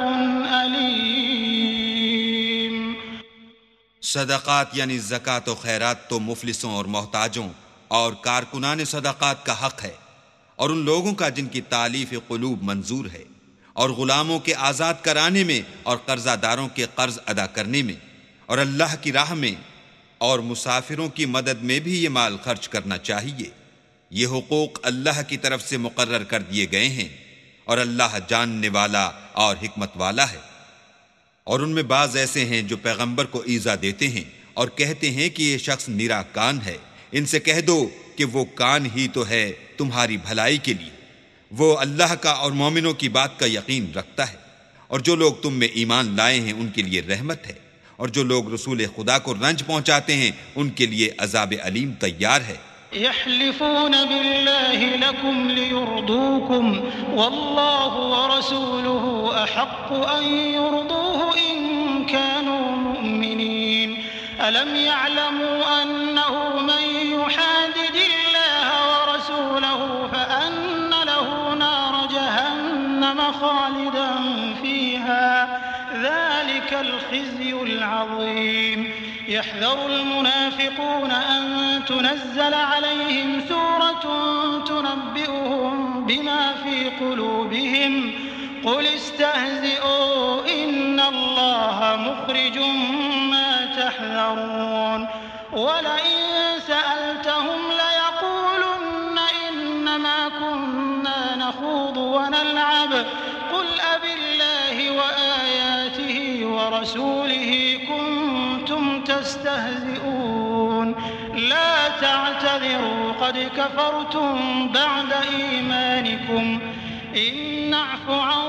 أليم۔ صدقات یعنی زکوٰۃ و خیرات تو مفلسوں اور محتاجوں اور کارکنان صدقات کا حق ہے، اور ان لوگوں کا جن کی تالیف قلوب منظور ہے، اور غلاموں کے آزاد کرانے میں اور قرضہ داروں کے قرض ادا کرنے میں، اور اللہ کی راہ میں اور مسافروں کی مدد میں بھی یہ مال خرچ کرنا چاہیے۔ یہ حقوق اللہ کی طرف سے مقرر کر دیے گئے ہیں، اور اللہ جاننے والا اور حکمت والا ہے۔ اور ان میں بعض ایسے ہیں جو پیغمبر کو ایذا دیتے ہیں اور کہتے ہیں کہ یہ شخص نرا کان ہے۔ ان سے کہہ دو کہ وہ کان ہی تو ہے تمہاری بھلائی کے لیے، وہ اللہ کا اور مومنوں کی بات کا یقین رکھتا ہے، اور جو لوگ تم میں ایمان لائے ہیں ان کے لیے رحمت ہے، اور جو لوگ رسول خدا کو رنج پہنچاتے ہیں ان کے لیے عذاب علیم تیار ہے۔ يحلفون بالله لكم ليرضوكم والله ورسوله أحق أن يرضوه إن كانوا مؤمنين ألم يعلموا أنه من يحادد الله ورسوله فأن له نار جهنم خالدا فيها ذلك الخزي العظيم يحذر المنافقون أن تنزل عليهم سورة تنبئهم بما في قلوبهم قل استهزئوا إن الله مخرج ما تحذرون ولئن سألتهم ليقولن إنما كنا نخوض ونلعب قل أبالله وآياته ورسوله كنتم تستهزئون لا تعتذروا قد كفرتم بعد إيمانكم إن نعف عن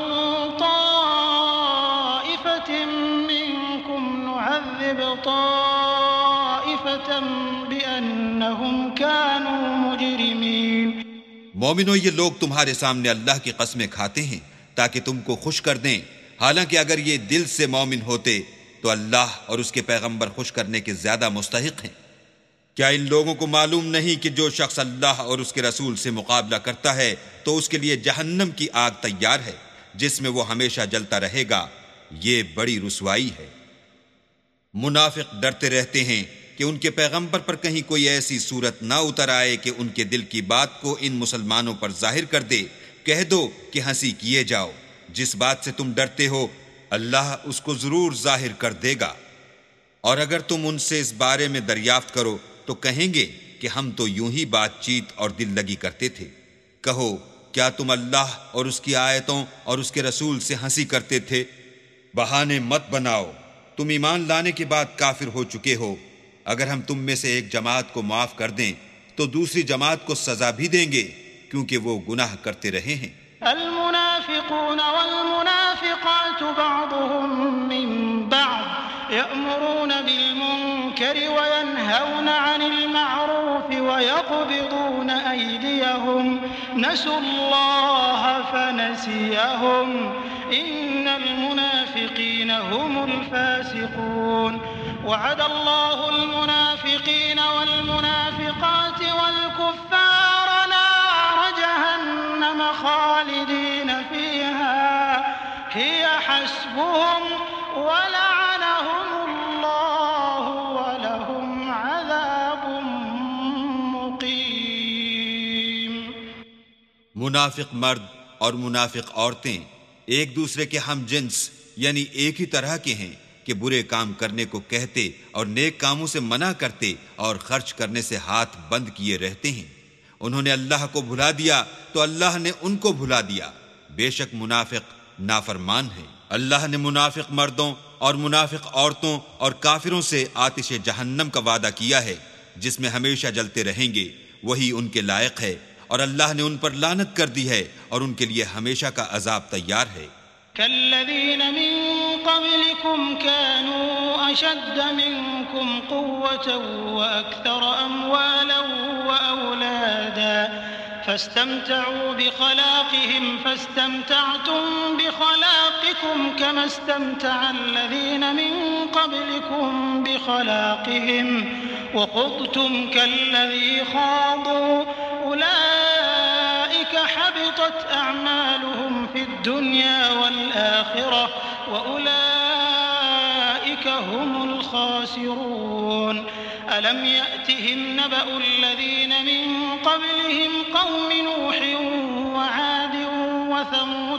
طائفة منكم نعذب طائفة بأنهم كانوا مجرمين۔ مومنو، یہ لوگ تمہارے سامنے اللہ کی قسمیں کھاتے ہیں تاکہ تم کو خوش کر دیں، حالانکہ اگر یہ دل سے مومن ہوتے تو اللہ اور اس کے پیغمبر خوش کرنے کے زیادہ مستحق ہیں۔ کیا ان لوگوں کو معلوم نہیں کہ جو شخص اللہ اور اس کے رسول سے مقابلہ کرتا ہے تو اس کے لیے جہنم کی آگ تیار ہے جس میں وہ ہمیشہ جلتا رہے گا، یہ بڑی رسوائی ہے۔ منافق ڈرتے رہتے ہیں کہ ان کے پیغمبر پر کہیں کوئی ایسی صورت نہ اتر آئے کہ ان کے دل کی بات کو ان مسلمانوں پر ظاہر کر دے۔ کہہ دو کہ ہنسی کیے جاؤ، جس بات سے تم ڈرتے ہو اللہ اس کو ضرور ظاہر کر دے گا، اور اگر تم ان سے اس بارے میں دریافت کرو تو کہیں گے کہ ہم تو یوں ہی بات چیت اور دل لگی کرتے تھے۔ کہو کیا تم اللہ اور اس کی آیتوں اور اس کے رسول سے ہنسی کرتے تھے؟ بہانے مت بناؤ، تم ایمان لانے کے بعد کافر ہو چکے ہو۔ اگر ہم تم میں سے ایک جماعت کو معاف کر دیں تو دوسری جماعت کو سزا بھی دیں گے کیونکہ وہ گناہ کرتے رہے ہیں۔ المنافقون والمنافقات بعضهم من بعض يأمرون بالمنكر وينهون عن المعروف ويقبضون أيديهم نسوا الله فنسيهم إن المنافقين هم الفاسقون وعد الله المنافقين والمنافقات والكفار نار جهنم خالدين فيها هي حسبهم ولعنهم الله ولهم عذاب مقيم۔ منافق مرد اور منافق عورتیں ایک دوسرے کے ہم جنس یعنی ایک ہی طرح کے ہیں کہ برے کام کرنے کو کہتے اور نیک کاموں سے منع کرتے اور خرچ کرنے سے ہاتھ بند کیے رہتے ہیں۔ انہوں نے اللہ کو بھلا دیا تو اللہ نے ان کو بھلا دیا، بے شک منافق نافرمان ہیں۔ اللہ نے منافق مردوں اور منافق عورتوں اور کافروں سے آتش جہنم کا وعدہ کیا ہے جس میں ہمیشہ جلتے رہیں گے، وہی ان کے لائق ہے، اور اللہ نے ان پر لعنت کر دی ہے اور ان کے لیے ہمیشہ کا عذاب تیار ہے۔ كالذين من قبلكم كانوا أشد منكم قوة وأكثر أموالا وأولادا فاستمتعوا بخلاقهم فاستمتعتم بخلاقكم كما استمتع الذين من قبلكم بخلاقهم وخضتم كالذي خاضوا أولئك حبطت أعمالهم في الدنيا والآخرة وأولئك هم الخاسرون ألم يأتهم نبأ الذين من قبلهم قوم نوح وعاد وثمود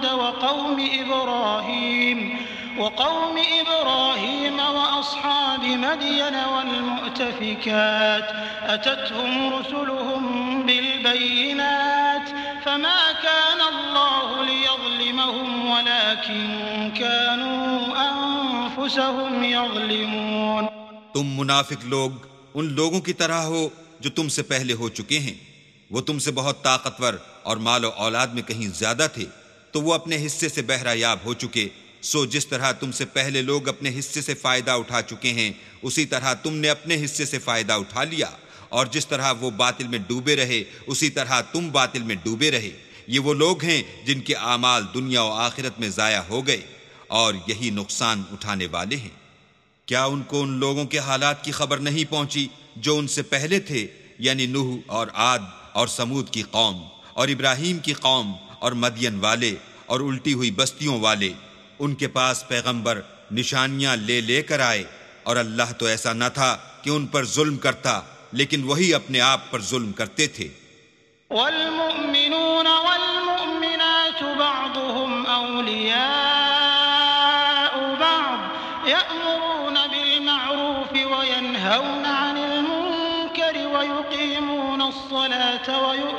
وقوم إبراهيم وأصحاب مدين والمؤتفكات أتتهم رسلهم بالبينات فما كان الله ليظلمهم ولكن كانوا أنفسهم يظلمون۔ تم منافق لوگ ان لوگوں کی طرح ہو جو تم سے پہلے ہو چکے ہیں، وہ تم سے بہت طاقتور اور مال و اولاد میں کہیں زیادہ تھے، تو وہ اپنے حصے سے بہرہ یاب ہو چکے۔ سو جس طرح تم سے پہلے لوگ اپنے حصے سے فائدہ اٹھا چکے ہیں اسی طرح تم نے اپنے حصے سے فائدہ اٹھا لیا، اور جس طرح وہ باطل میں ڈوبے رہے اسی طرح تم باطل میں ڈوبے رہے۔ یہ وہ لوگ ہیں جن کے اعمال دنیا و آخرت میں ضائع ہو گئے اور یہی نقصان اٹھانے والے ہیں۔ کیا ان کو ان لوگوں کے حالات کی خبر نہیں پہنچی جو ان سے پہلے تھے، یعنی نوح اور عاد اور سمود کی قوم اور ابراہیم کی قوم اور مدین والے اور الٹی ہوئی بستیوں والے؟ ان کے پاس پیغمبر نشانیاں لے کر آئے اور اللہ تو ایسا نہ تھا کہ ان پر ظلم کرتا، لیکن وہی اپنے آپ پر ظلم کرتے تھے۔ والمؤمنون والمؤمنات بعضهم أولياء بعض يأمرون بالمعروف وينهون عن المنكر ويقيمون الصلاة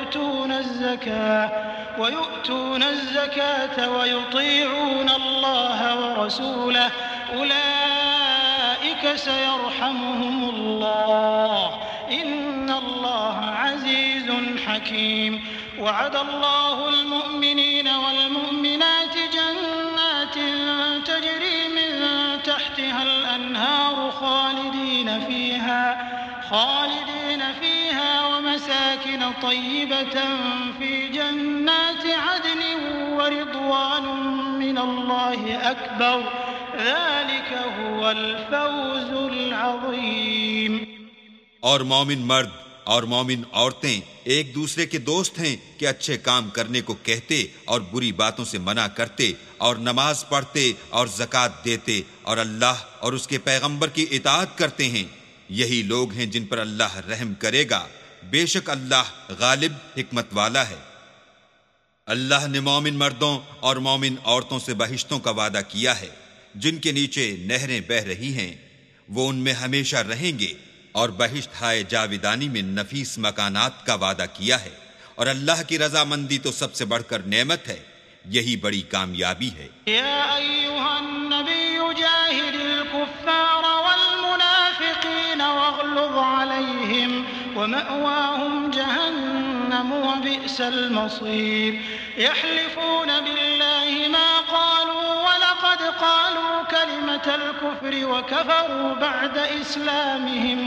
ويؤتون الزكاة ويطيعون الله ورسوله أولئك سيرحمهم الله إن الله عزيز حكيم وعد الله المؤمنين والمؤمنات جنات تجري من تحتها الأنهار خالدين فيها ومساكن طيبة في جنات عدن ورضوان من الله أكبر ذلك هو الفوز العظيم۔ اور مومن مرد اور مومن عورتیں ایک دوسرے کے دوست ہیں کہ اچھے کام کرنے کو کہتے اور بری باتوں سے منع کرتے اور نماز پڑھتے اور زکوٰۃ دیتے اور اللہ اور اس کے پیغمبر کی اطاعت کرتے ہیں، یہی لوگ ہیں جن پر اللہ رحم کرے گا، بے شک اللہ غالب حکمت والا ہے۔ اللہ نے مومن مردوں اور مومن عورتوں سے بہشتوں کا وعدہ کیا ہے جن کے نیچے نہریں بہہ رہی ہیں، وہ ان میں ہمیشہ رہیں گے، اور بہشت ہائے جاویدانی میں نفیس مکانات کا وعدہ کیا ہے، اور اللہ کی رضامندی تو سب سے بڑھ کر نعمت ہے، یہی بڑی کامیابی ہے۔ یا ایھا النبی جاہد الکفار والمنافقین واغلظ علیہم ومأواہم جہنم وبئس المصیر یحلفون باللہ ما قالوا ولقد قالوا كلمة الكفر وكفروا بعد إسلامهم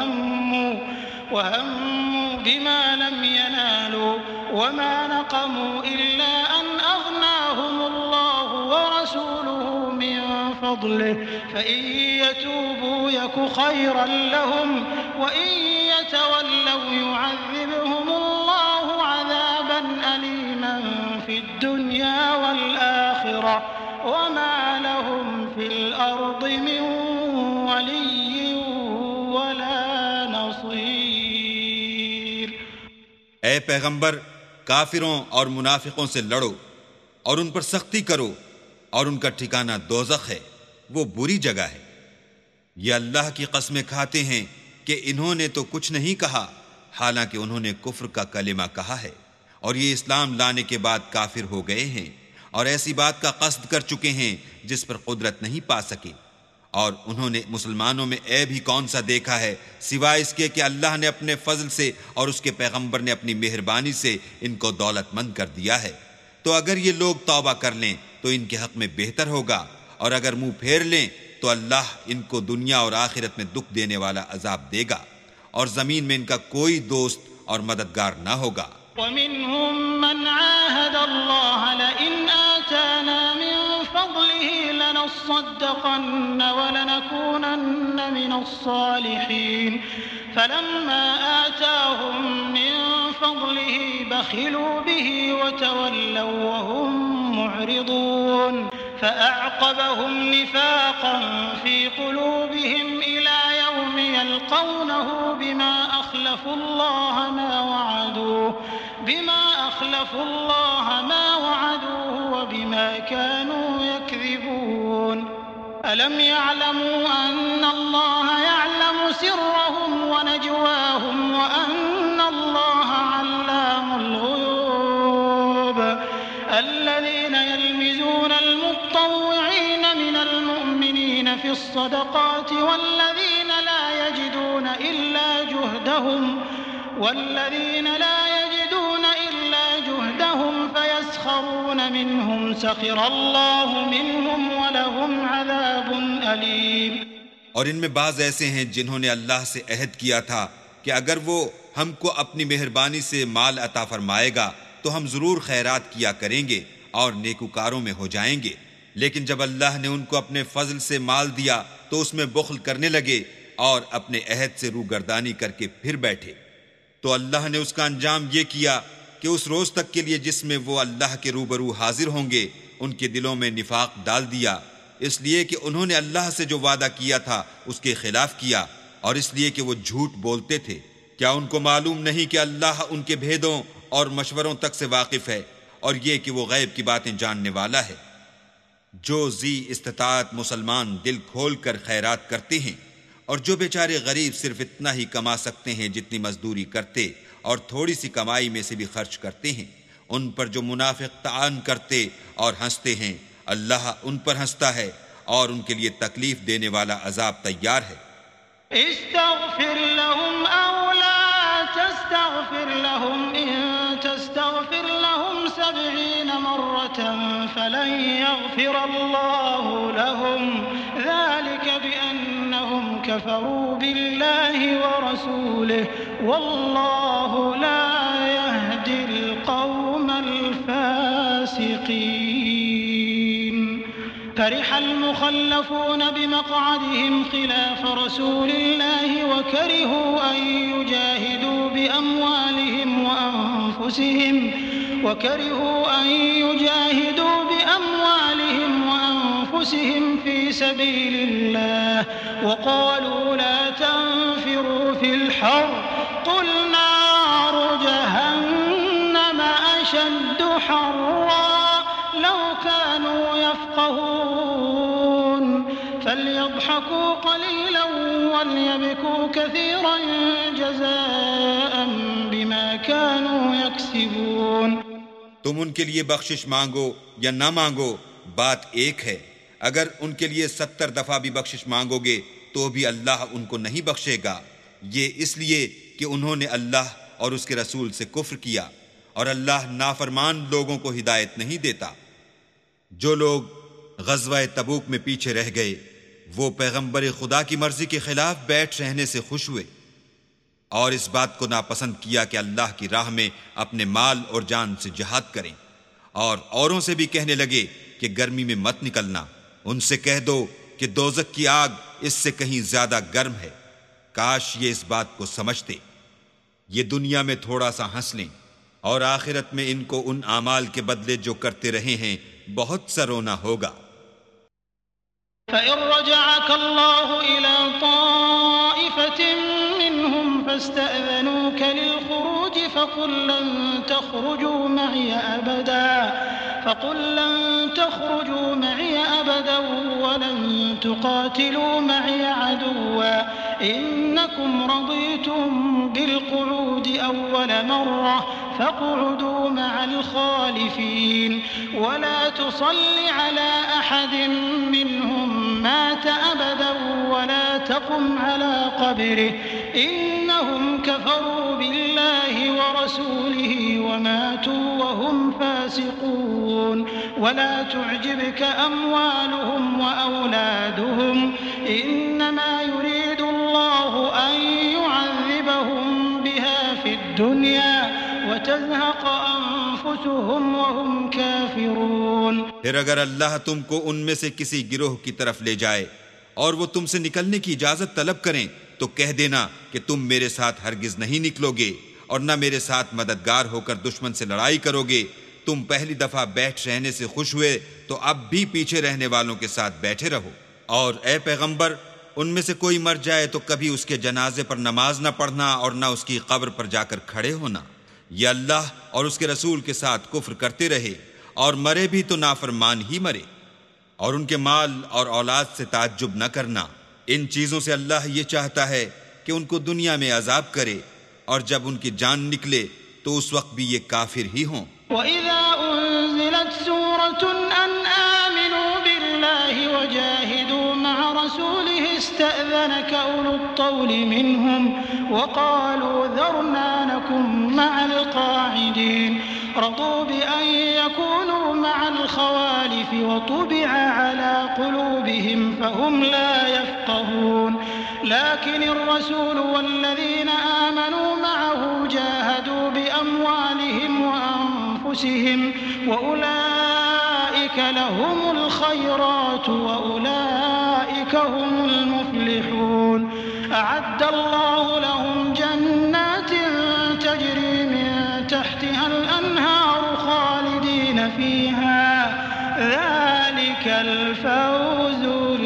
وهموا بما لم ينالوا وما نقموا إلا أن أغناهم الله ورسوله من فضله فإن يتوبوا يك خيرا لهم وإن يتولوا يعذبهم الله عذابا أليما في الدنيا والآخرة وما لهم في الأرض من ولي ولا نصير۔ اے پیغمبر، کافروں اور منافقوں سے لڑو اور ان پر سختی کرو، اور ان کا ٹھکانہ دوزخ ہے، وہ بری جگہ ہے۔ یہ اللہ کی قسمیں کھاتے ہیں کہ انہوں نے تو کچھ نہیں کہا، حالانکہ انہوں نے کفر کا کلمہ کہا ہے، اور یہ اسلام لانے کے بعد کافر ہو گئے ہیں، اور ایسی بات کا قصد کر چکے ہیں جس پر قدرت نہیں پا سکے۔ اور انہوں نے مسلمانوں میں عیب ہی کون سا دیکھا ہے سوائے اس کے کہ اللہ نے اپنے فضل سے اور اس کے پیغمبر نے اپنی مہربانی سے ان کو دولت مند کر دیا ہے۔ تو اگر یہ لوگ توبہ کر لیں تو ان کے حق میں بہتر ہوگا، اور اگر منہ پھیر لیں تو اللہ ان کو دنیا اور آخرت میں دکھ دینے والا عذاب دے گا، اور زمین میں ان کا کوئی دوست اور مددگار نہ ہوگا۔ ومنهم من عاهد الله لئن آتانا من فضله لنصدقن ولنكونن من الصالحين فلما آتاهم من فضله بخلوا به وتولوا وهم معرضون فأعقبهم نفاقا في قلوبهم إلى يوم يلقونه بما أخلفوا الله ما وعدوه وبما كانوا يكذبون ألم يعلموا أن الله يعلم سرهم ونجواهم وأن الله علام الغيوب الذين يلمزون المطوعين من المؤمنين في الصدقات والذين لا يجدون إلا جهدهم فيسخرون منهم سخر الله منهم ولهم عذاب أليم۔ اور ان میں بعض ایسے ہیں جنہوں نے اللہ سے عہد کیا تھا کہ اگر وہ ہم کو اپنی مہربانی سے مال عطا فرمائے گا تو ہم ضرور خیرات کیا کریں گے اور نیکوکاروں میں ہو جائیں گے، لیکن جب اللہ نے ان کو اپنے فضل سے مال دیا تو اس میں بخل کرنے لگے اور اپنے عہد سے روگردانی کر کے پھر بیٹھے۔ تو اللہ نے اس کا انجام یہ کیا کہ اس روز تک کے لیے جس میں وہ اللہ کے روبرو حاضر ہوں گے ان کے دلوں میں نفاق ڈال دیا، اس لیے کہ انہوں نے اللہ سے جو وعدہ کیا تھا اس کے خلاف کیا، اور اس لیے کہ وہ جھوٹ بولتے تھے۔ کیا ان کو معلوم نہیں کہ اللہ ان کے بھیدوں اور مشوروں تک سے واقف ہے، اور یہ کہ وہ غیب کی باتیں جاننے والا ہے؟ جو ذی استطاعت مسلمان دل کھول کر خیرات کرتے ہیں، اور جو بیچارے غریب صرف اتنا ہی کما سکتے ہیں جتنی مزدوری کرتے اور تھوڑی سی کمائی میں سے بھی خرچ کرتے ہیں، ان پر جو منافق طعن کرتے اور ہنستے ہیں، اللہ ان پر ہنستا ہے اور ان کے لیے تکلیف دینے والا عذاب تیار ہے۔ استغفر لهم أو لا تستغفر لهم إن تستغفر لهم 70 مرة فلن يغفر الله لهم ذلك بأنهم كفروا بالله ورسوله والله لا يهدي القوم الفاسقين۔ فرح المخلفون بمقعدهم خلاف رسول الله وكرهوا أن يجاهدوا بأموالهم وأنفسهم في سبيل الله وقالوا لا تنفروا في الحر قل نار جهنم أشد حرا لو كانوا يفقهون فليضحكوا قليلا وليبكوا كثيرا جزاء بما كانوا يكسبون۔ تم ان کے لیے بخشش مانگو یا نہ مانگو، بات ایک ہے۔ اگر ان کے لیے 70 دفعہ بھی بخشش مانگو گے تو بھی اللہ ان کو نہیں بخشے گا، یہ اس لیے کہ انہوں نے اللہ اور اس کے رسول سے کفر کیا، اور اللہ نافرمان لوگوں کو ہدایت نہیں دیتا۔ جو لوگ غزوہ تبوک میں پیچھے رہ گئے وہ پیغمبر خدا کی مرضی کے خلاف بیٹھ رہنے سے خوش ہوئے، اور اس بات کو ناپسند کیا کہ اللہ کی راہ میں اپنے مال اور جان سے جہاد کریں، اور اوروں سے بھی کہنے لگے کہ گرمی میں مت نکلنا۔ ان سے کہہ دو کہ دوزخ کی آگ اس سے کہیں زیادہ گرم ہے۔ کاش یہ اس بات کو سمجھتے۔ یہ دنیا میں تھوڑا سا ہنس لیں، اور آخرت میں ان کو ان اعمال کے بدلے جو کرتے رہے ہیں بہت سا رونا ہوگا۔ فإن رجعك الله إلى طائفة منهم فاستأذنوك للخروج فقل لن تخرجوا معي أبدا ولن تقاتلوا معي عدوا إنكم رضيتم بالقعود أول مرة فاقعدوا مع الخالفين ولا تصل على أحد منهم مات أبدا ولا تقم على قبره إنهم كفروا بالله ورسوله وماتوا وهم فاسقون ولا تعجبك أموالهم وأولادهم إنما يريد الله أن يعذبهم بها في الدنيا وتزهق أنفسهم وهم كافرون۔ پھر اگر اللہ تم کو ان میں سے کسی گروہ کی طرف لے جائے اور وہ تم سے نکلنے کی اجازت طلب کریں تو کہہ دینا کہ تم میرے ساتھ ہرگز نہیں نکلو گے اور نہ میرے ساتھ مددگار ہو کر دشمن سے لڑائی کرو گے۔ تم پہلی دفعہ بیٹھ رہنے سے خوش ہوئے تو اب بھی پیچھے رہنے والوں کے ساتھ بیٹھے رہو۔ اور اے پیغمبر، ان میں سے کوئی مر جائے تو کبھی اس کے جنازے پر نماز نہ پڑھنا اور نہ اس کی قبر پر جا کر کھڑے ہونا۔ یہ اللہ اور اس کے رسول کے ساتھ کفر کرتے رہے اور مرے بھی تو نافرمان ہی مرے۔ اور ان کے مال اور اولاد سے تعجب نہ کرنا، ان چیزوں سے اللہ یہ چاہتا ہے کہ ان کو دنیا میں عذاب کرے، اور جب ان کی جان نکلے تو اس وقت بھی یہ کافر ہی ہوں۔ وَإِذَا أُنزِلَتْ سُورَةٌ أَنْ آمِنُوا بِاللَّهِ وَجَاهِدُوا مَعَ رَسُولِهِ اسْتَأْذَنَكَ أُولُو الطَّوْلِ مِنْهُمْ وَقَالُوا ذَرْنَا نَكُن مَعَ الْقَاعِدِينَ رَضُوا بِأَن يَكُونُوا مَعَ الْخَوَالِفِ وَطُبِعَ عَلَى قُلُوبِهِمْ فَهُمْ لَا يَفْقَهُونَ لكن الرسول والذين آمنوا معه جاهدوا بأموالهم وأنفسهم وأولئك لهم الخيرات وأولئك هم المفلحون أعد الله لهم جنات تجري من تحتها الأنهار خالدين فيها ذلك ذلك الفوز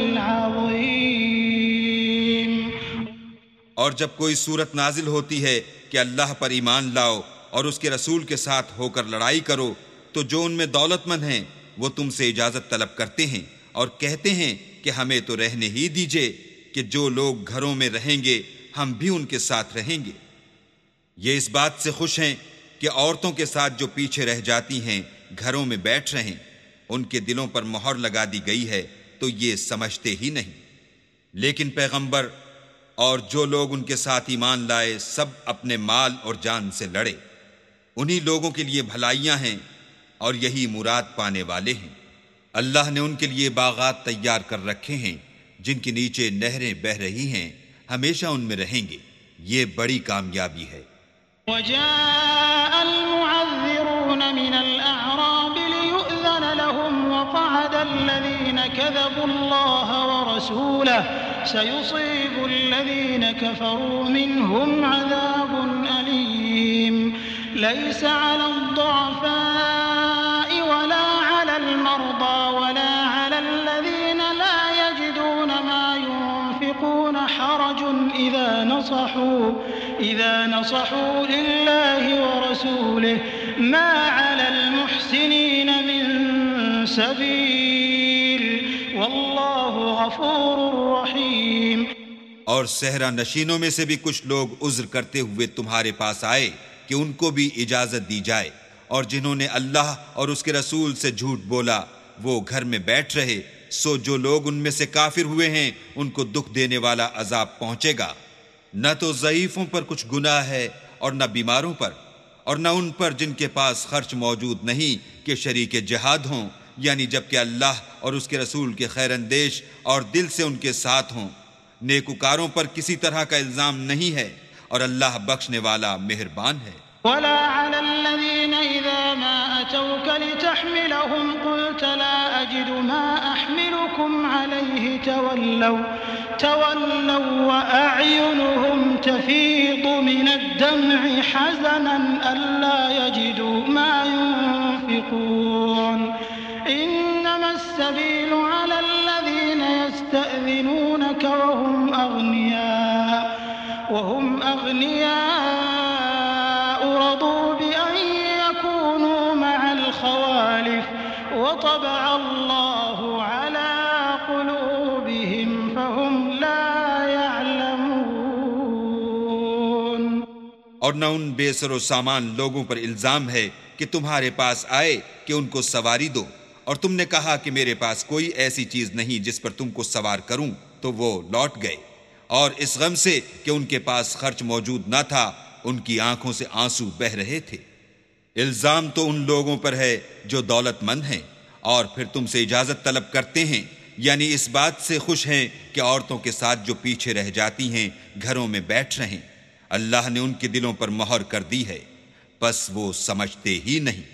العظيم۔ اور جب کوئی صورت نازل ہوتی ہے کہ اللہ پر ایمان لاؤ اور اس کے رسول کے ساتھ ہو کر لڑائی کرو، تو جو ان میں دولت مند ہیں وہ تم سے اجازت طلب کرتے ہیں اور کہتے ہیں کہ ہمیں تو رہنے ہی دیجئے کہ جو لوگ گھروں میں رہیں گے ہم بھی ان کے ساتھ رہیں گے۔ یہ اس بات سے خوش ہیں کہ عورتوں کے ساتھ جو پیچھے رہ جاتی ہیں گھروں میں بیٹھ رہیں، ان کے دلوں پر مہر لگا دی گئی ہے تو یہ سمجھتے ہی نہیں۔ لیکن پیغمبر اور جو لوگ ان کے ساتھ ایمان لائے سب اپنے مال اور جان سے لڑے، انہی لوگوں کے لیے بھلائیاں ہیں اور یہی مراد پانے والے ہیں۔ اللہ نے ان کے لیے باغات تیار کر رکھے ہیں جن کے نیچے نہریں بہہ رہی ہیں، ہمیشہ ان میں رہیں گے، یہ بڑی کامیابی ہے۔ وجاء المعذرون من الأعراب ليؤذن لهم وقعد الذين كذبوا الله ورسوله سيصيب الذين كفروا منهم عذاب أليم ليس على الضعفاء ولا على المرضى ولا على الذين لا يجدون ما ينفقون حرج إذا نصحوا لله ورسوله ما على المحسنين من سبيل والله غفور رحيم۔ اور صحرا نشینوں میں سے بھی کچھ لوگ عذر کرتے ہوئے تمہارے پاس آئے کہ ان کو بھی اجازت دی جائے، اور جنہوں نے اللہ اور اس کے رسول سے جھوٹ بولا وہ گھر میں بیٹھ رہے، سو جو لوگ ان میں سے کافر ہوئے ہیں ان کو دکھ دینے والا عذاب پہنچے گا۔ نہ تو ضعیفوں پر کچھ گناہ ہے اور نہ بیماروں پر، اور نہ ان پر جن کے پاس خرچ موجود نہیں کہ شریک جہاد ہوں، یعنی جبکہ اللہ اور اس کے رسول کے خیر اندیش اور دل سے ان کے ساتھ ہوں۔ نیکوکاروں پر کسی طرح کا الزام نہیں ہے اور اللہ بخشنے والا مہربان ہے۔ ولا على الذين إذا ما أتوك لتحملهم قلت لا أجد ما أحملكم عليه تولوا وأعينهم تفيض من الدمع حزنا ألا يجدوا ما ينفقون إنما السبيل على الذين يستأذنونك وهم أغنياء رضوا بأن يكونوا مع الخوالف وطبع الله على قلوبهم فهم لا يعلمون۔ اور نہ ان بے سر و سامان لوگوں پر الزام ہے کہ تمہارے پاس آئے کہ ان کو سواری دو، اور تم نے کہا کہ میرے پاس کوئی ایسی چیز نہیں جس پر تم کو سوار کروں، تو وہ لوٹ گئے، اور اس غم سے کہ ان کے پاس خرچ موجود نہ تھا ان کی آنکھوں سے آنسو بہ رہے تھے۔ الزام تو ان لوگوں پر ہے جو دولت مند ہیں اور پھر تم سے اجازت طلب کرتے ہیں، یعنی اس بات سے خوش ہیں کہ عورتوں کے ساتھ جو پیچھے رہ جاتی ہیں گھروں میں بیٹھ رہیں۔ اللہ نے ان کے دلوں پر مہر کر دی ہے، بس وہ سمجھتے ہی نہیں۔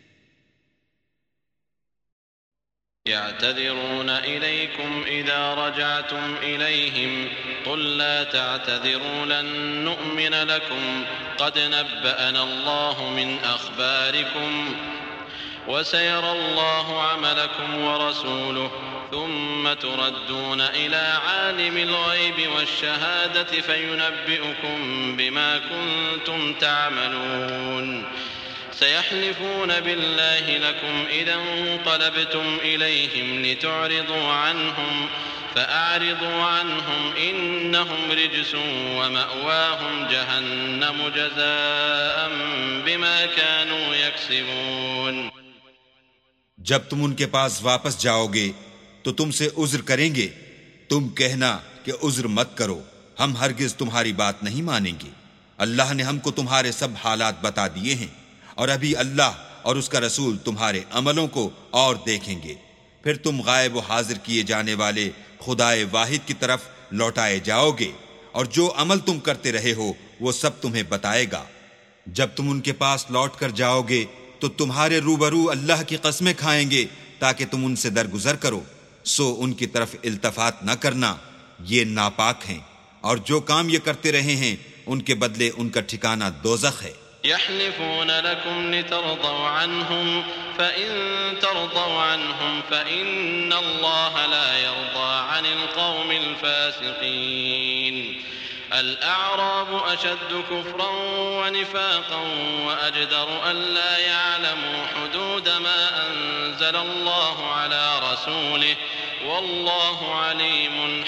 يعتذرون إليكم إذا رجعتم إليهم قل لا تعتذروا لن نؤمن لكم قد نبأنا الله من أخباركم وسيرى الله عملكم ورسوله ثم تردون إلى عالم الغيب والشهادة فينبئكم بما كنتم تعملون سيحلفون بالله لكم إذا انقلبتم إليهم لتعرضوا عنهم فأعرضوا عنهم إنهم رجس ومأواهم جهنم جزاء بما كانوا يكسبون۔ جب تم ان کے پاس واپس جاؤ گے تو تم سے عذر کریں گے، تم کہنا کہ عذر مت کرو، ہم ہرگز تمہاری بات نہیں مانیں گے۔ اللہ نے ہم کو تمہارے سب حالات بتا دیے ہیں، اور ابھی اللہ اور اس کا رسول تمہارے عملوں کو اور دیکھیں گے، پھر تم غائب و حاضر کیے جانے والے خدائے واحد کی طرف لوٹائے جاؤ گے، اور جو عمل تم کرتے رہے ہو وہ سب تمہیں بتائے گا۔ جب تم ان کے پاس لوٹ کر جاؤ گے تو تمہارے روبرو اللہ کی قسمیں کھائیں گے تاکہ تم ان سے درگزر کرو، سو ان کی طرف التفات نہ کرنا، یہ ناپاک ہیں، اور جو کام یہ کرتے رہے ہیں ان کے بدلے ان کا ٹھکانہ دوزخ ہے۔ يحلفون لكم لترضوا عنهم فإن ترضوا عنهم فإن الله لا يرضى عن القوم الفاسقين. الأعراب أشد كفرا ونفاقا وأجدر ألا يعلموا حدود ما أنزل الله على رسوله والله عليم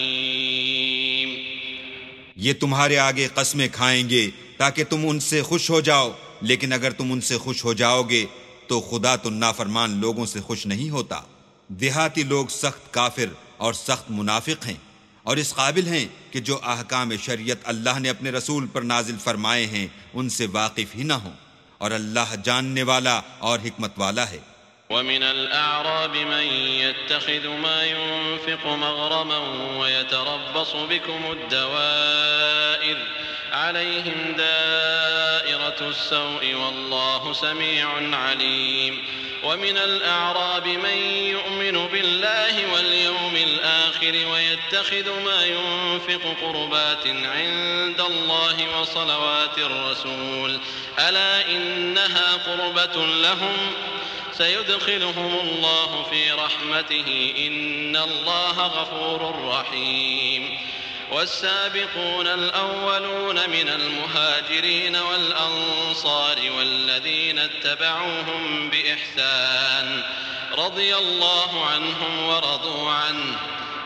حكيم. یہ تمہارے آگے قسمیں کھائیں گے تاکہ تم ان سے خوش ہو جاؤ، لیکن اگر تم ان سے خوش ہو جاؤ گے تو خدا تو نافرمان لوگوں سے خوش نہیں ہوتا۔ دیہاتی لوگ سخت کافر اور سخت منافق ہیں، اور اس قابل ہیں کہ جو احکام شریعت اللہ نے اپنے رسول پر نازل فرمائے ہیں ان سے واقف ہی نہ ہوں، اور اللہ جاننے والا اور حکمت والا ہے۔ ومن الأعراب من يتخذ ما ينفق مغرما ويتربص بكم الدوائر عليهم دائرة السوء والله سميع عليم. ومن الأعراب من يؤمن بالله واليوم الآخر ويتخذ ما ينفق قربات عند الله وصلوات الرسول ألا إنها قربة لهم سيدخلهم الله في رحمته إن الله غفور رحيم. والسابقون الأولون من المهاجرين والأنصار والذين اتبعوهم بإحسان رضي الله عنهم ورضوا عنه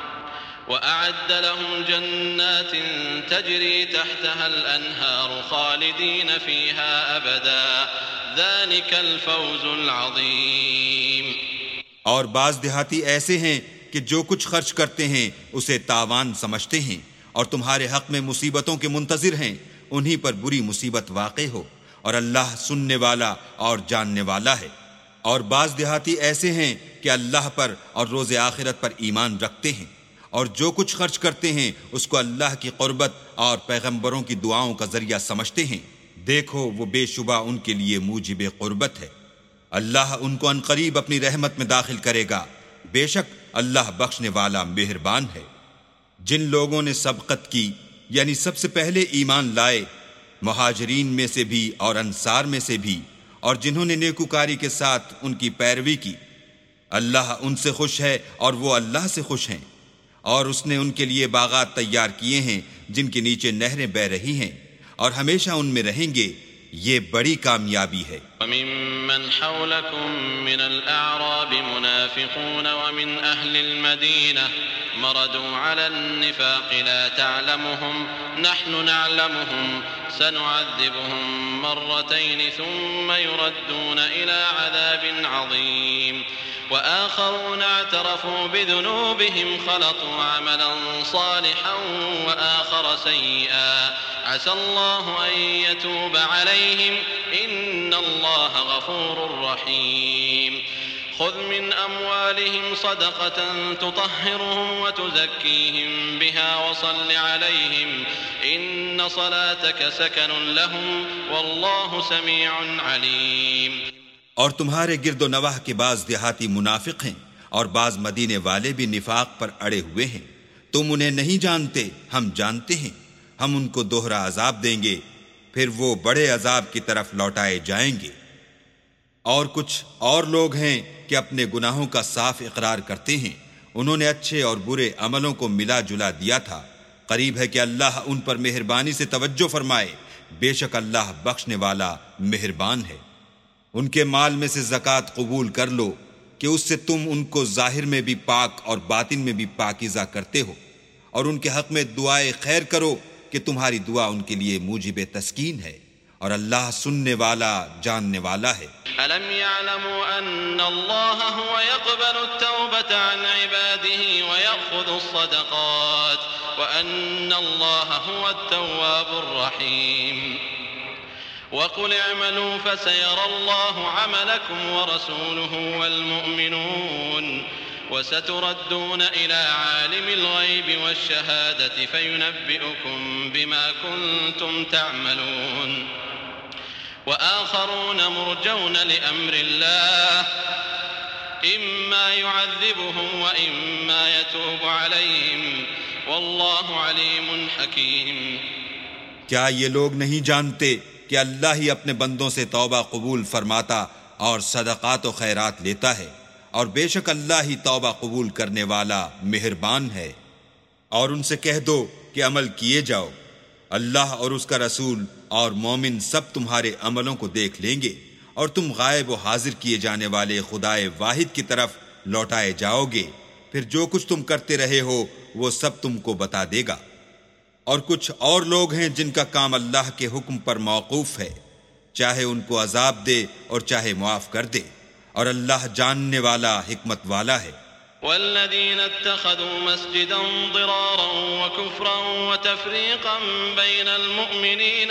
وأعد لهم جنات تجري تحتها الأنهار خالدين فيها أبدا ذلك الفوز العظيم. اور بعض دیہاتی ایسے ہیں کہ جو کچھ خرچ کرتے ہیں اسے تاوان سمجھتے ہیں اور تمہارے حق میں مصیبتوں کے منتظر ہیں، انہی پر بری مصیبت واقع ہو، اور اللہ سننے والا اور جاننے والا ہے۔ اور بعض دیہاتی ایسے ہیں کہ اللہ پر اور روز آخرت پر ایمان رکھتے ہیں، اور جو کچھ خرچ کرتے ہیں اس کو اللہ کی قربت اور پیغمبروں کی دعاؤں کا ذریعہ سمجھتے ہیں، دیکھو وہ بے شبہ ان کے لیے موجب قربت ہے۔ اللہ ان کو عنقریب اپنی رحمت میں داخل کرے گا، بے شک اللہ بخشنے والا مہربان ہے۔ جن لوگوں نے سبقت کی یعنی سب سے پہلے ایمان لائے، مہاجرین میں سے بھی اور انصار میں سے بھی، اور جنہوں نے نیکوکاری کے ساتھ ان کی پیروی کی، اللہ ان سے خوش ہے اور وہ اللہ سے خوش ہیں، اور اس نے ان کے لیے باغات تیار کیے ہیں جن کے نیچے نہریں بہ رہی ہیں، اور ہمیشہ ان میں رہیں گے، یہ بڑی کامیابی ہے۔ وَمِمَّنْ حَوْلَكُمْ مِنَ الْأَعْرَابِ مُنَافِقُونَ وَمِنْ أَهْلِ الْمَدِينَةِ مَرَدُوا عَلَى النِّفَاقِ لَا تَعْلَمُهُمْ نَحْنُ نَعْلَمُهُمْ سَنُعَذِّبُهُمْ مَرَّتَيْنِ ثُمَّ يُرَدُّونَ إِلَى عَذَابٍ عَظِيمٍ. وآخرون اعترفوا بذنوبهم خلطوا عملا صالحا وآخر سيئا عسى الله أن يتوب عليهم إن الله غفور رحيم. خذ من أموالهم صدقة تطهرهم وتزكيهم بها وصل عليهم إن صلاتك سكن لهم والله سميع عليم. اور تمہارے گرد و نواح کے بعض دیہاتی منافق ہیں اور بعض مدینے والے بھی نفاق پر اڑے ہوئے ہیں، تم انہیں نہیں جانتے، ہم جانتے ہیں، ہم ان کو دوہرا عذاب دیں گے، پھر وہ بڑے عذاب کی طرف لوٹائے جائیں گے۔ اور کچھ اور لوگ ہیں کہ اپنے گناہوں کا صاف اقرار کرتے ہیں، انہوں نے اچھے اور برے عملوں کو ملا جلا دیا تھا، قریب ہے کہ اللہ ان پر مہربانی سے توجہ فرمائے، بے شک اللہ بخشنے والا مہربان ہے۔ ان کے مال میں سے زکوٰۃ قبول کر لو کہ اس سے تم ان کو ظاہر میں بھی پاک اور باطن میں بھی پاکیزہ کرتے ہو، اور ان کے حق میں دعائے خیر کرو کہ تمہاری دعا ان کے لیے موجب تسکین ہے، اور اللہ سننے والا جاننے والا ہے۔ أَلَمْ يَعْلَمُوا أَنَّ اللَّهَ هُوَ يَقْبَلُ التَّوْبَةَ عَنْ عِبَادِهِ وَيَأْخُذُ الصَّدَقَاتِ وَأَنَّ اللَّهَ هُوَ التَّوَّابُ الرَّحِيمُ. وَقُلْ اعْمَلُوا فَسَيَرَى اللَّهُ عَمَلَكُمْ وَرَسُولُهُ وَالْمُؤْمِنُونَ وَسَتُرَدُّونَ إِلَى عَالِمِ الْغَيْبِ وَالشَّهَادَةِ فَيُنَبِّئُكُم بِمَا كُنتُمْ تَعْمَلُونَ. وَآخَرُونَ مُرْجَوْنَ لِأَمْرِ اللَّهِ إِمَّا يُعَذِّبُهُمْ وَإِمَّا يَتُوبُ عَلَيْهِمْ وَاللَّهُ عَلِيمٌ حَكِيمٌ. کیا یہ لوگ نہیں جانتے کہ اللہ ہی اپنے بندوں سے توبہ قبول فرماتا اور صدقات و خیرات لیتا ہے، اور بے شک اللہ ہی توبہ قبول کرنے والا مہربان ہے۔ اور ان سے کہہ دو کہ عمل کیے جاؤ، اللہ اور اس کا رسول اور مومن سب تمہارے عملوں کو دیکھ لیں گے، اور تم غائب و حاضر کیے جانے والے خدائے واحد کی طرف لوٹائے جاؤ گے، پھر جو کچھ تم کرتے رہے ہو وہ سب تم کو بتا دے گا۔ اور کچھ اور لوگ ہیں جن کا کام اللہ کے حکم پر موقوف ہے، چاہے ان کو عذاب دے اور چاہے معاف کر دے، اور اللہ جاننے والا حکمت والا ہے۔ والذين اتخذوا مسجدا ضرارا وكفرا وتفريقا بين المؤمنين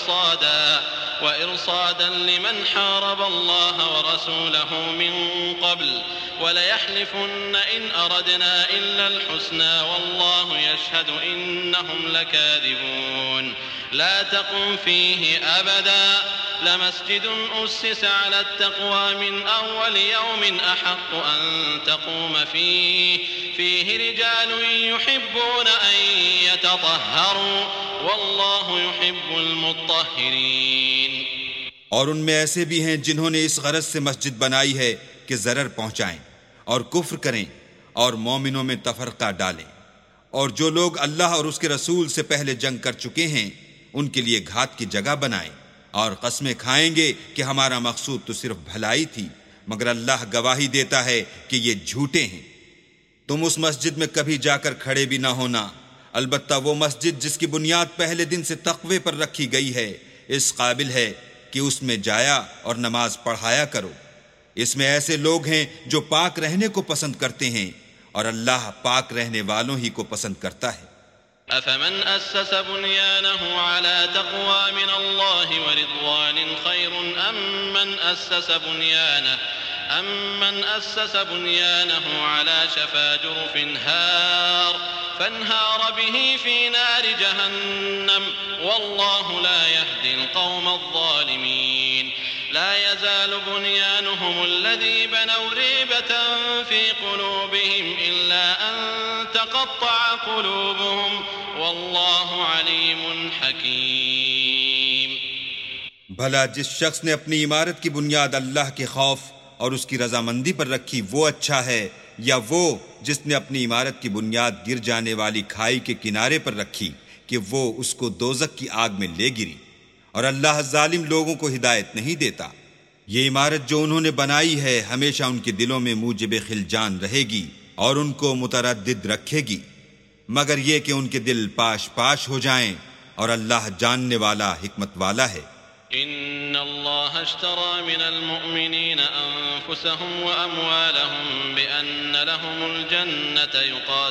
وإرصادا لمن حارب الله ورسوله من قبل وليحلفن إن أردنا إلا الحسنى والله يشهد إنهم لكاذبون لا تقم فيه أبدا لمسجد أسس على التقوى من أول يوم أحق أن تقوم فيه رجال يحبون أن يتطهروا والله يحب المطهرين۔ اور ان میں ایسے بھی ہیں جنہوں نے اس غرض سے مسجد بنائی ہے کہ ضرر پہنچائیں اور کفر کریں اور مومنوں میں تفرقہ ڈالیں، اور جو لوگ اللہ اور اس کے رسول سے پہلے جنگ کر چکے ہیں ان کے لیے گھات کی جگہ بنائیں، اور قسمیں کھائیں گے کہ ہمارا مقصود تو صرف بھلائی تھی، مگر اللہ گواہی دیتا ہے کہ یہ جھوٹے ہیں۔ تم اس مسجد میں کبھی جا کر کھڑے بھی نہ ہونا، البتہ وہ مسجد جس کی بنیاد پہلے دن سے تقوی پر رکھی گئی ہے اس قابل ہے کہ اس میں جایا اور نماز پڑھایا کرو۔ اس میں ایسے لوگ ہیں جو پاک رہنے کو پسند کرتے ہیں، اور اللہ پاک رہنے والوں ہی کو پسند کرتا ہے۔ أفمن أسس بنيانه على تقوى من الله ورضوان خير أم من أسس بنيانه على شفا جرف فانهار به في نار جهنم والله لا يهدي القوم الظالمين لا يزال بنيانهم الذي بنوا ريبة في قلوبهم إلا أن تقطع قلوبهم والله عليم حكيم۔ بھلا جس شخص نے اپنی عمارت کی بنیاد اللہ کے خوف اور اس کی رضامندی پر رکھی وہ اچھا ہے، یا وہ جس نے اپنی عمارت کی بنیاد گر جانے والی کھائی کے کنارے پر رکھی کہ وہ اس کو دوزخ کی آگ میں لے گری، اور اللہ ظالم لوگوں کو ہدایت نہیں دیتا۔ یہ عمارت جو انہوں نے بنائی ہے ہمیشہ ان کے دلوں میں موجب خلجان رہے گی اور ان کو متردد رکھے گی، مگر یہ کہ ان کے دل پاش پاش ہو جائیں، اور اللہ جاننے والا حکمت والا ہے۔ إن الله اشترى من المؤمنين أنفسهم وأموالهم بأن لهم الجنة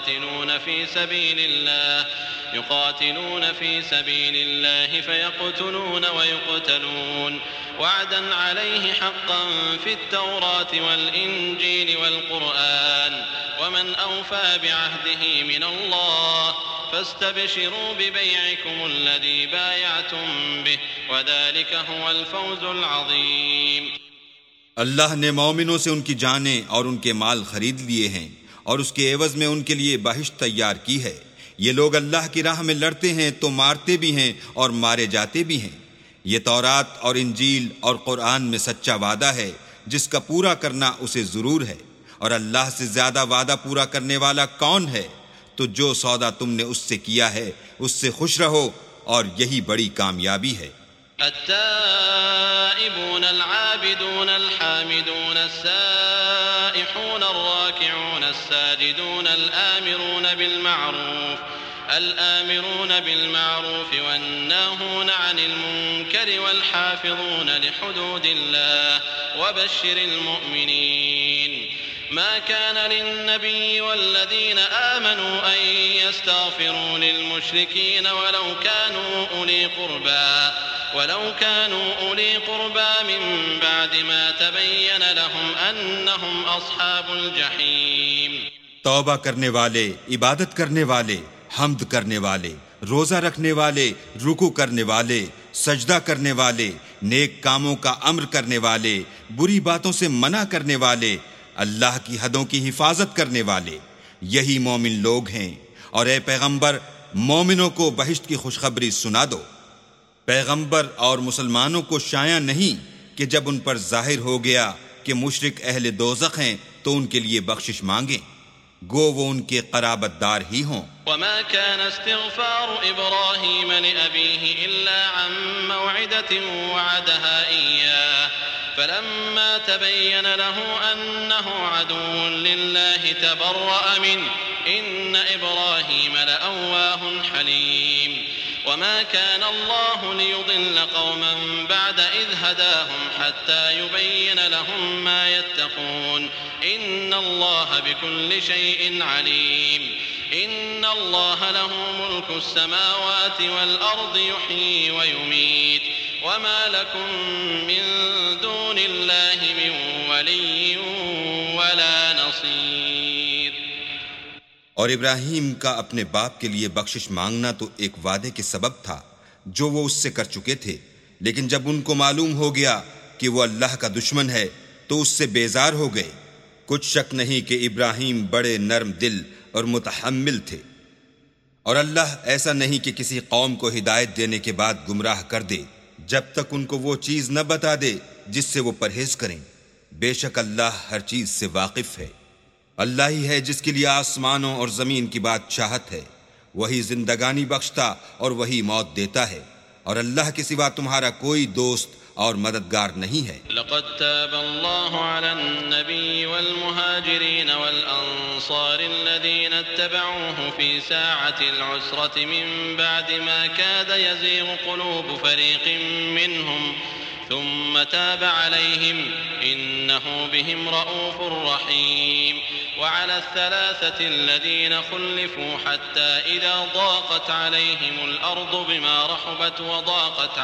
يقاتلون في سبيل الله فيقتلون ويقتلون وعدا عليه حقا في التوراة والإنجيل والقرآن ومن أوفى بعهده من الله فاستبشروا ببيعكم الذي بايعتم به وذلك هو الفوز العظيم۔ اللہ نے مومنوں سے ان کی جانیں اور ان کے مال خرید لیے ہیں، اور اس کے عوض میں ان کے لیے بہشت تیار کی ہے۔ یہ لوگ اللہ کی راہ میں لڑتے ہیں تو مارتے بھی ہیں اور مارے جاتے بھی ہیں۔ یہ تورات اور انجیل اور قرآن میں سچا وعدہ ہے جس کا پورا کرنا اسے ضرور ہے، اور اللہ سے زیادہ وعدہ پورا کرنے والا کون ہے؟ تو جو سودا تم نے اس سے کیا ہے اس سے خوش رہو، اور یہی بڑی کامیابی ہے۔ التائبون العابدون الحامدون السائحون الراكعون الساجدون الآمرون بالمعروف والناهون عن المنكر والحافظون لحدود الله وبشر المؤمنين ما كان للنبي والذين آمنوا أن يستغفروا للمشركين ولو كانوا أولي قربى من بعد ما تبين لهم أنهم أصحاب الجحيم۔ توبہ کرنے والے، عبادت کرنے والے، حمد کرنے والے، روزہ رکھنے والے، رکوع کرنے والے، سجدہ کرنے والے، نیک کاموں کا امر کرنے والے، بری باتوں سے منع کرنے والے، اللہ کی حدوں کی حفاظت کرنے والے، یہی مومن لوگ ہیں۔ اور اے پیغمبر، مومنوں کو بہشت کی خوشخبری سنا دو۔ پیغمبر اور مسلمانوں کو شایع نہیں کہ جب ان پر ظاہر ہو گیا کہ مشرک اہل دوزخ ہیں تو ان کے لیے بخشش مانگیں، گو وہ ان کے قرابت دار ہی ہوں۔ وما كان استغفار إبراهيم لأبيه إلا عن موعدة وعدها إياه فلما تبين له أنه عدو لله تبرأ منه إن إبراهيم لأواه حليم وما كان الله ليضل قوما بعد إذ هداهم حتى يبين لهم ما يتقون إن الله بكل شيء عليم إن الله له ملك السماوات والأرض يحيي ويميت وما لكم من دون الله من ولي ولا نصير۔ اور ابراہیم کا اپنے باپ کے لیے بخشش مانگنا تو ایک وعدے کے سبب تھا جو وہ اس سے کر چکے تھے، لیکن جب ان کو معلوم ہو گیا کہ وہ اللہ کا دشمن ہے تو اس سے بیزار ہو گئے۔ کچھ شک نہیں کہ ابراہیم بڑے نرم دل اور متحمل تھے، اور اللہ ایسا نہیں کہ کسی قوم کو ہدایت دینے کے بعد گمراہ کر دے جب تک ان کو وہ چیز نہ بتا دے جس سے وہ پرہیز کریں۔ بے شک اللہ ہر چیز سے واقف ہے۔ اللہ ہی ہے جس کے لیے آسمانوں اور زمین کی بادشاہت ہے، وہی زندگانی بخشتا اور وہی موت دیتا ہے، اور اللہ کے سوا تمہارا کوئی دوست اور مددگار نہیں ہے۔ لقد تاب الله على النبي والمهاجرين والأنصار الذين اتبعوه في ساعة العسرة من بعد ما كاد يزيغ قلوب فريق منهم ثم تاب عليهم إنه بهم رؤوف رحيم وعلى الثلاثة الذين خلفوا حتى إذا ضاقت عليهم الأرض بما رحبت وضاقت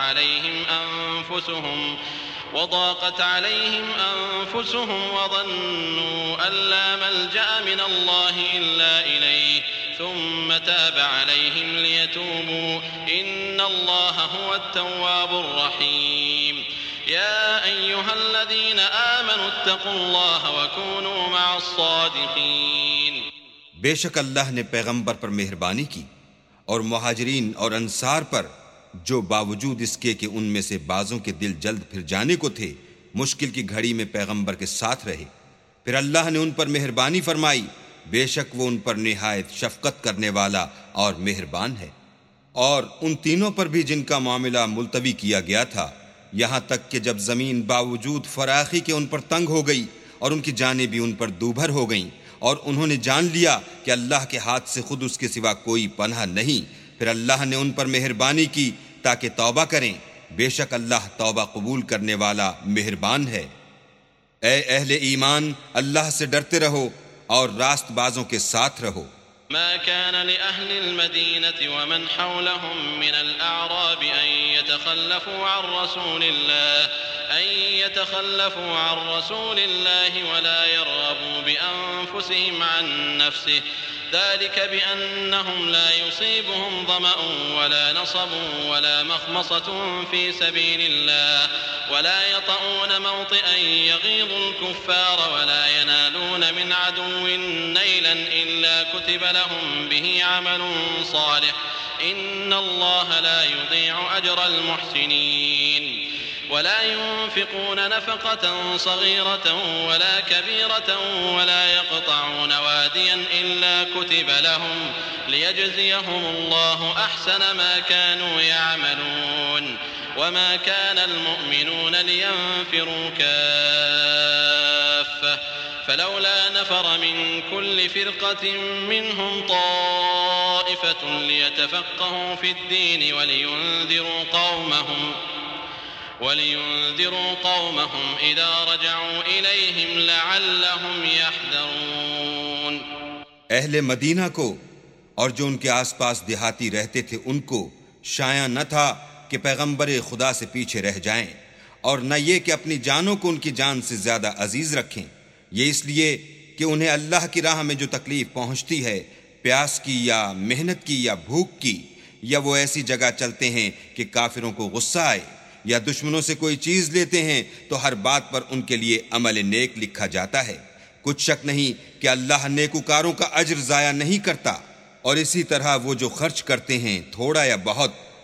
عليهم أنفسهم وظنوا أن لا ملجأ من الله إلا إليه ثم تاب عليهم ليتوبوا إن الله هو التواب الرحيم يا أيها الذين آمنوا اتقوا الله وكونوا مع الصادقين۔ بے شک اللہ نے پیغمبر پر مہربانی کی اور مہاجرین اور انصار پر، جو باوجود اس کے کہ ان میں سے بعضوں کے دل جلد پھر جانے کو تھے مشکل کی گھڑی میں پیغمبر کے ساتھ رہے، پھر اللہ نے ان پر مہربانی فرمائی، بے شک وہ ان پر نہایت شفقت کرنے والا اور مہربان ہے۔ اور ان تینوں پر بھی جن کا معاملہ ملتوی کیا گیا تھا، یہاں تک کہ جب زمین باوجود فراخی کے ان پر تنگ ہو گئی اور ان کی جانیں بھی ان پر دوبھر ہو گئیں، اور انہوں نے جان لیا کہ اللہ کے ہاتھ سے خود اس کے سوا کوئی پناہ نہیں، پھر اللہ نے ان پر مہربانی کی تاکہ توبہ کریں، بے شک اللہ توبہ قبول کرنے والا مہربان ہے۔ اے اہل ایمان، اللہ سے ڈرتے رہو اور راست بازوں کے ساتھ رہو۔ ما كان لأهل المدينة ومن حولهم من الأعراب أن يتخلفوا عن رسول الله ولا يرغبوا بأنفسهم عن نفسه ذلك بأنهم لا يصيبهم ظمأ ولا نصب ولا مخمصة في سبيل الله ولا يطؤون موطئا يغيظ الكفار ولا ينالون من عدو نيلا إلا كتب لهم به عمل صالح إن الله لا يضيع أجر المحسنين ولا ينفقون نفقة صغيرة ولا كبيرة ولا يقطعون واديا إلا كتب لهم ليجزيهم الله أحسن ما كانوا يعملون وما كان المؤمنون لينفروا كافة فلولا نفر من كل فرقة منهم طائفة ليتفقهوا في الدين ولينذروا قومهم إذا رجعوا إليهم لعلهم يحذرون۔ اہل مدینہ کو اور جو ان کے آس پاس دیہاتی رہتے تھے ان کو شایع نہ تھا کہ پیغمبر خدا سے پیچھے رہ جائیں، اور نہ یہ کہ اپنی جانوں کو ان کی جان سے زیادہ عزیز رکھیں، یہ اس لیے کہ انہیں اللہ کی راہ میں جو تکلیف پہنچتی ہے، پیاس کی یا محنت کی یا بھوک کی، یا وہ ایسی جگہ چلتے ہیں کہ کافروں کو غصہ آئے، یا دشمنوں سے کوئی چیز لیتے ہیں تو ہر بات پر ان کے لیے عمل نیک لکھا جاتا ہے۔ کچھ شک نہیں کہ اللہ نیکوکاروں کا اجر ضائع نہیں کرتا، اور اسی طرح وہ جو خرچ کرتے ہیں تھوڑا یا بہت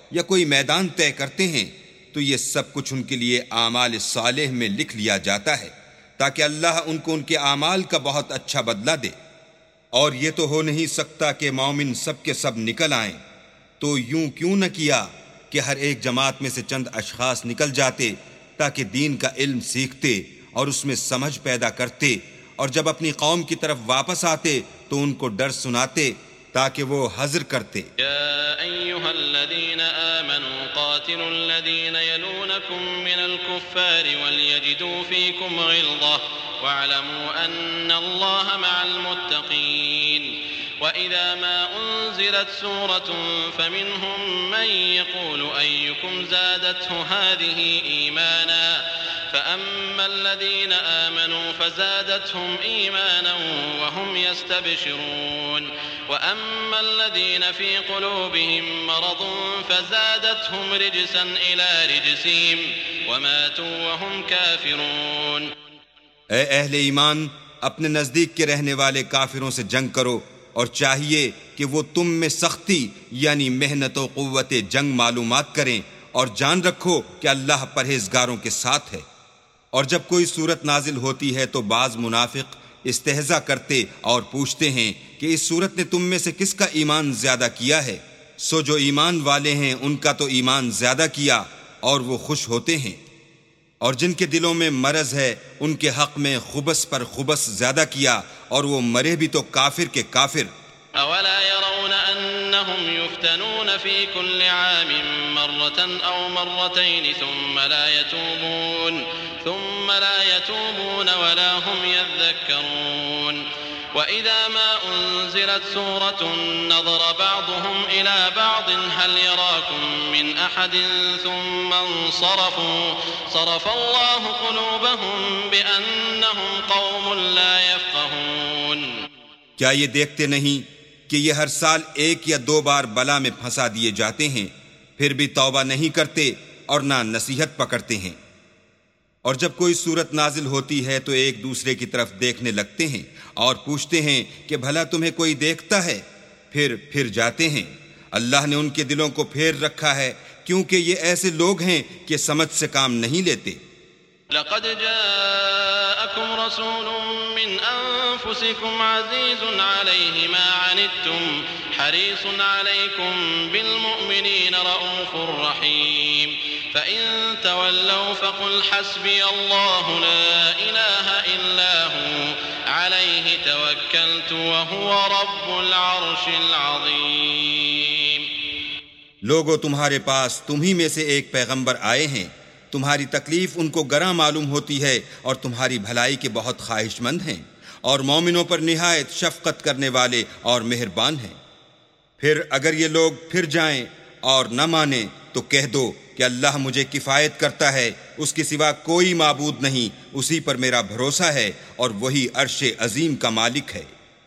یا کوئی میدان طے کرتے ہیں تو یہ سب کچھ ان کے لیے اعمال صالح میں لکھ لیا جاتا ہے تاکہ اللہ ان کو ان کے اعمال کا بہت اچھا بدلہ دے۔ اور یہ تو ہو نہیں سکتا کہ مومن سب کے سب نکل آئیں، تو یوں کیوں نہ کیا کہ ہر ایک جماعت میں سے چند اشخاص نکل جاتے تاکہ دین کا علم سیکھتے اور اس میں سمجھ پیدا کرتے، اور جب اپنی قوم کی طرف واپس آتے تو ان کو ڈر سناتے تاکہ وہ حذر کرتے۔ يا أيها الذين آمنوا قاتلوا الذين يلونكم من الكفار وليجدوا فيكم غلظة واعلموا أن الله مع المتقين وإذا ما أنزلت سورة فمنهم من يقول أيكم زادته هذه إيمانا فأما الذين آمنوا فزادتهم إيمانا وهم يستبشرون وأما الذين في قلوبهم مرض فزادتهم رجسا إلى رجسهم وماتوا وهم كافرون۔ اے اہل ایمان، اپنے نزدیک کے رہنے والے کافروں سے جنگ کرو، اور چاہیے کہ وہ تم میں سختی یعنی محنت و قوت جنگ معلومات کریں، اور جان رکھو کہ اللہ پرہیزگاروں کے ساتھ ہے۔ اور جب کوئی صورت نازل ہوتی ہے تو بعض منافق استہزاء کرتے اور پوچھتے ہیں کہ اس صورت نے تم میں سے کس کا ایمان زیادہ کیا ہے؟ سو جو ایمان والے ہیں ان کا تو ایمان زیادہ کیا اور وہ خوش ہوتے ہیں، اور جن کے دلوں میں مرض ہے ان کے حق میں خبث پر خبث زیادہ کیا، اور وہ مرے بھی تو کافر کے کافر۔ أولا يرون أنهم يفتنون في كل عام مرة أو مرتين ثم لا يتوبون ولا هم يذكرون وإذا ما أنزلت سورة نظر بعضهم إلى بعض هل يراكم من أحد ثم انصرفوا صرف الله قلوبهم بأنهم قوم لا يفقهون۔ کیا یہ دیکھتے نہیں کہ یہ ہر سال ایک یا دو بار بلا میں پھنسا دیے جاتے ہیں، پھر بھی توبہ نہیں کرتے اور نہ نصیحت پکڑتے ہیں؟ اور جب کوئی صورت نازل ہوتی ہے تو ایک دوسرے کی طرف دیکھنے لگتے ہیں اور پوچھتے ہیں کہ بھلا تمہیں کوئی دیکھتا ہے، پھر جاتے ہیں۔ اللہ نے ان کے دلوں کو پھیر رکھا ہے کیونکہ یہ ایسے لوگ ہیں کہ سمجھ سے کام نہیں لیتے۔ لقد جاءكم رسول من أنفسكم عزيز عليه ما عنتم حريص عليكم بالمؤمنين رؤوف رحيم فإن تولوا فقل حسبي الله لا إله إلا هو عليه توكلت وهو رب العرش العظيم۔ لوگو تمہارے پاس تمہی میں سے ایک پیغمبر آئے ہیں، تمہاری تکلیف ان کو گراں معلوم ہوتی ہے اور تمہاری بھلائی کے بہت خواہش مند ہیں، اور مومنوں پر نہایت شفقت کرنے والے اور مہربان ہیں۔ پھر اگر یہ لوگ پھر جائیں اور نہ مانیں تو کہہ دو کہ اللہ مجھے کفایت کرتا ہے، اس کے سوا کوئی معبود نہیں، اسی پر میرا بھروسہ ہے اور وہی عرش عظیم کا مالک ہے۔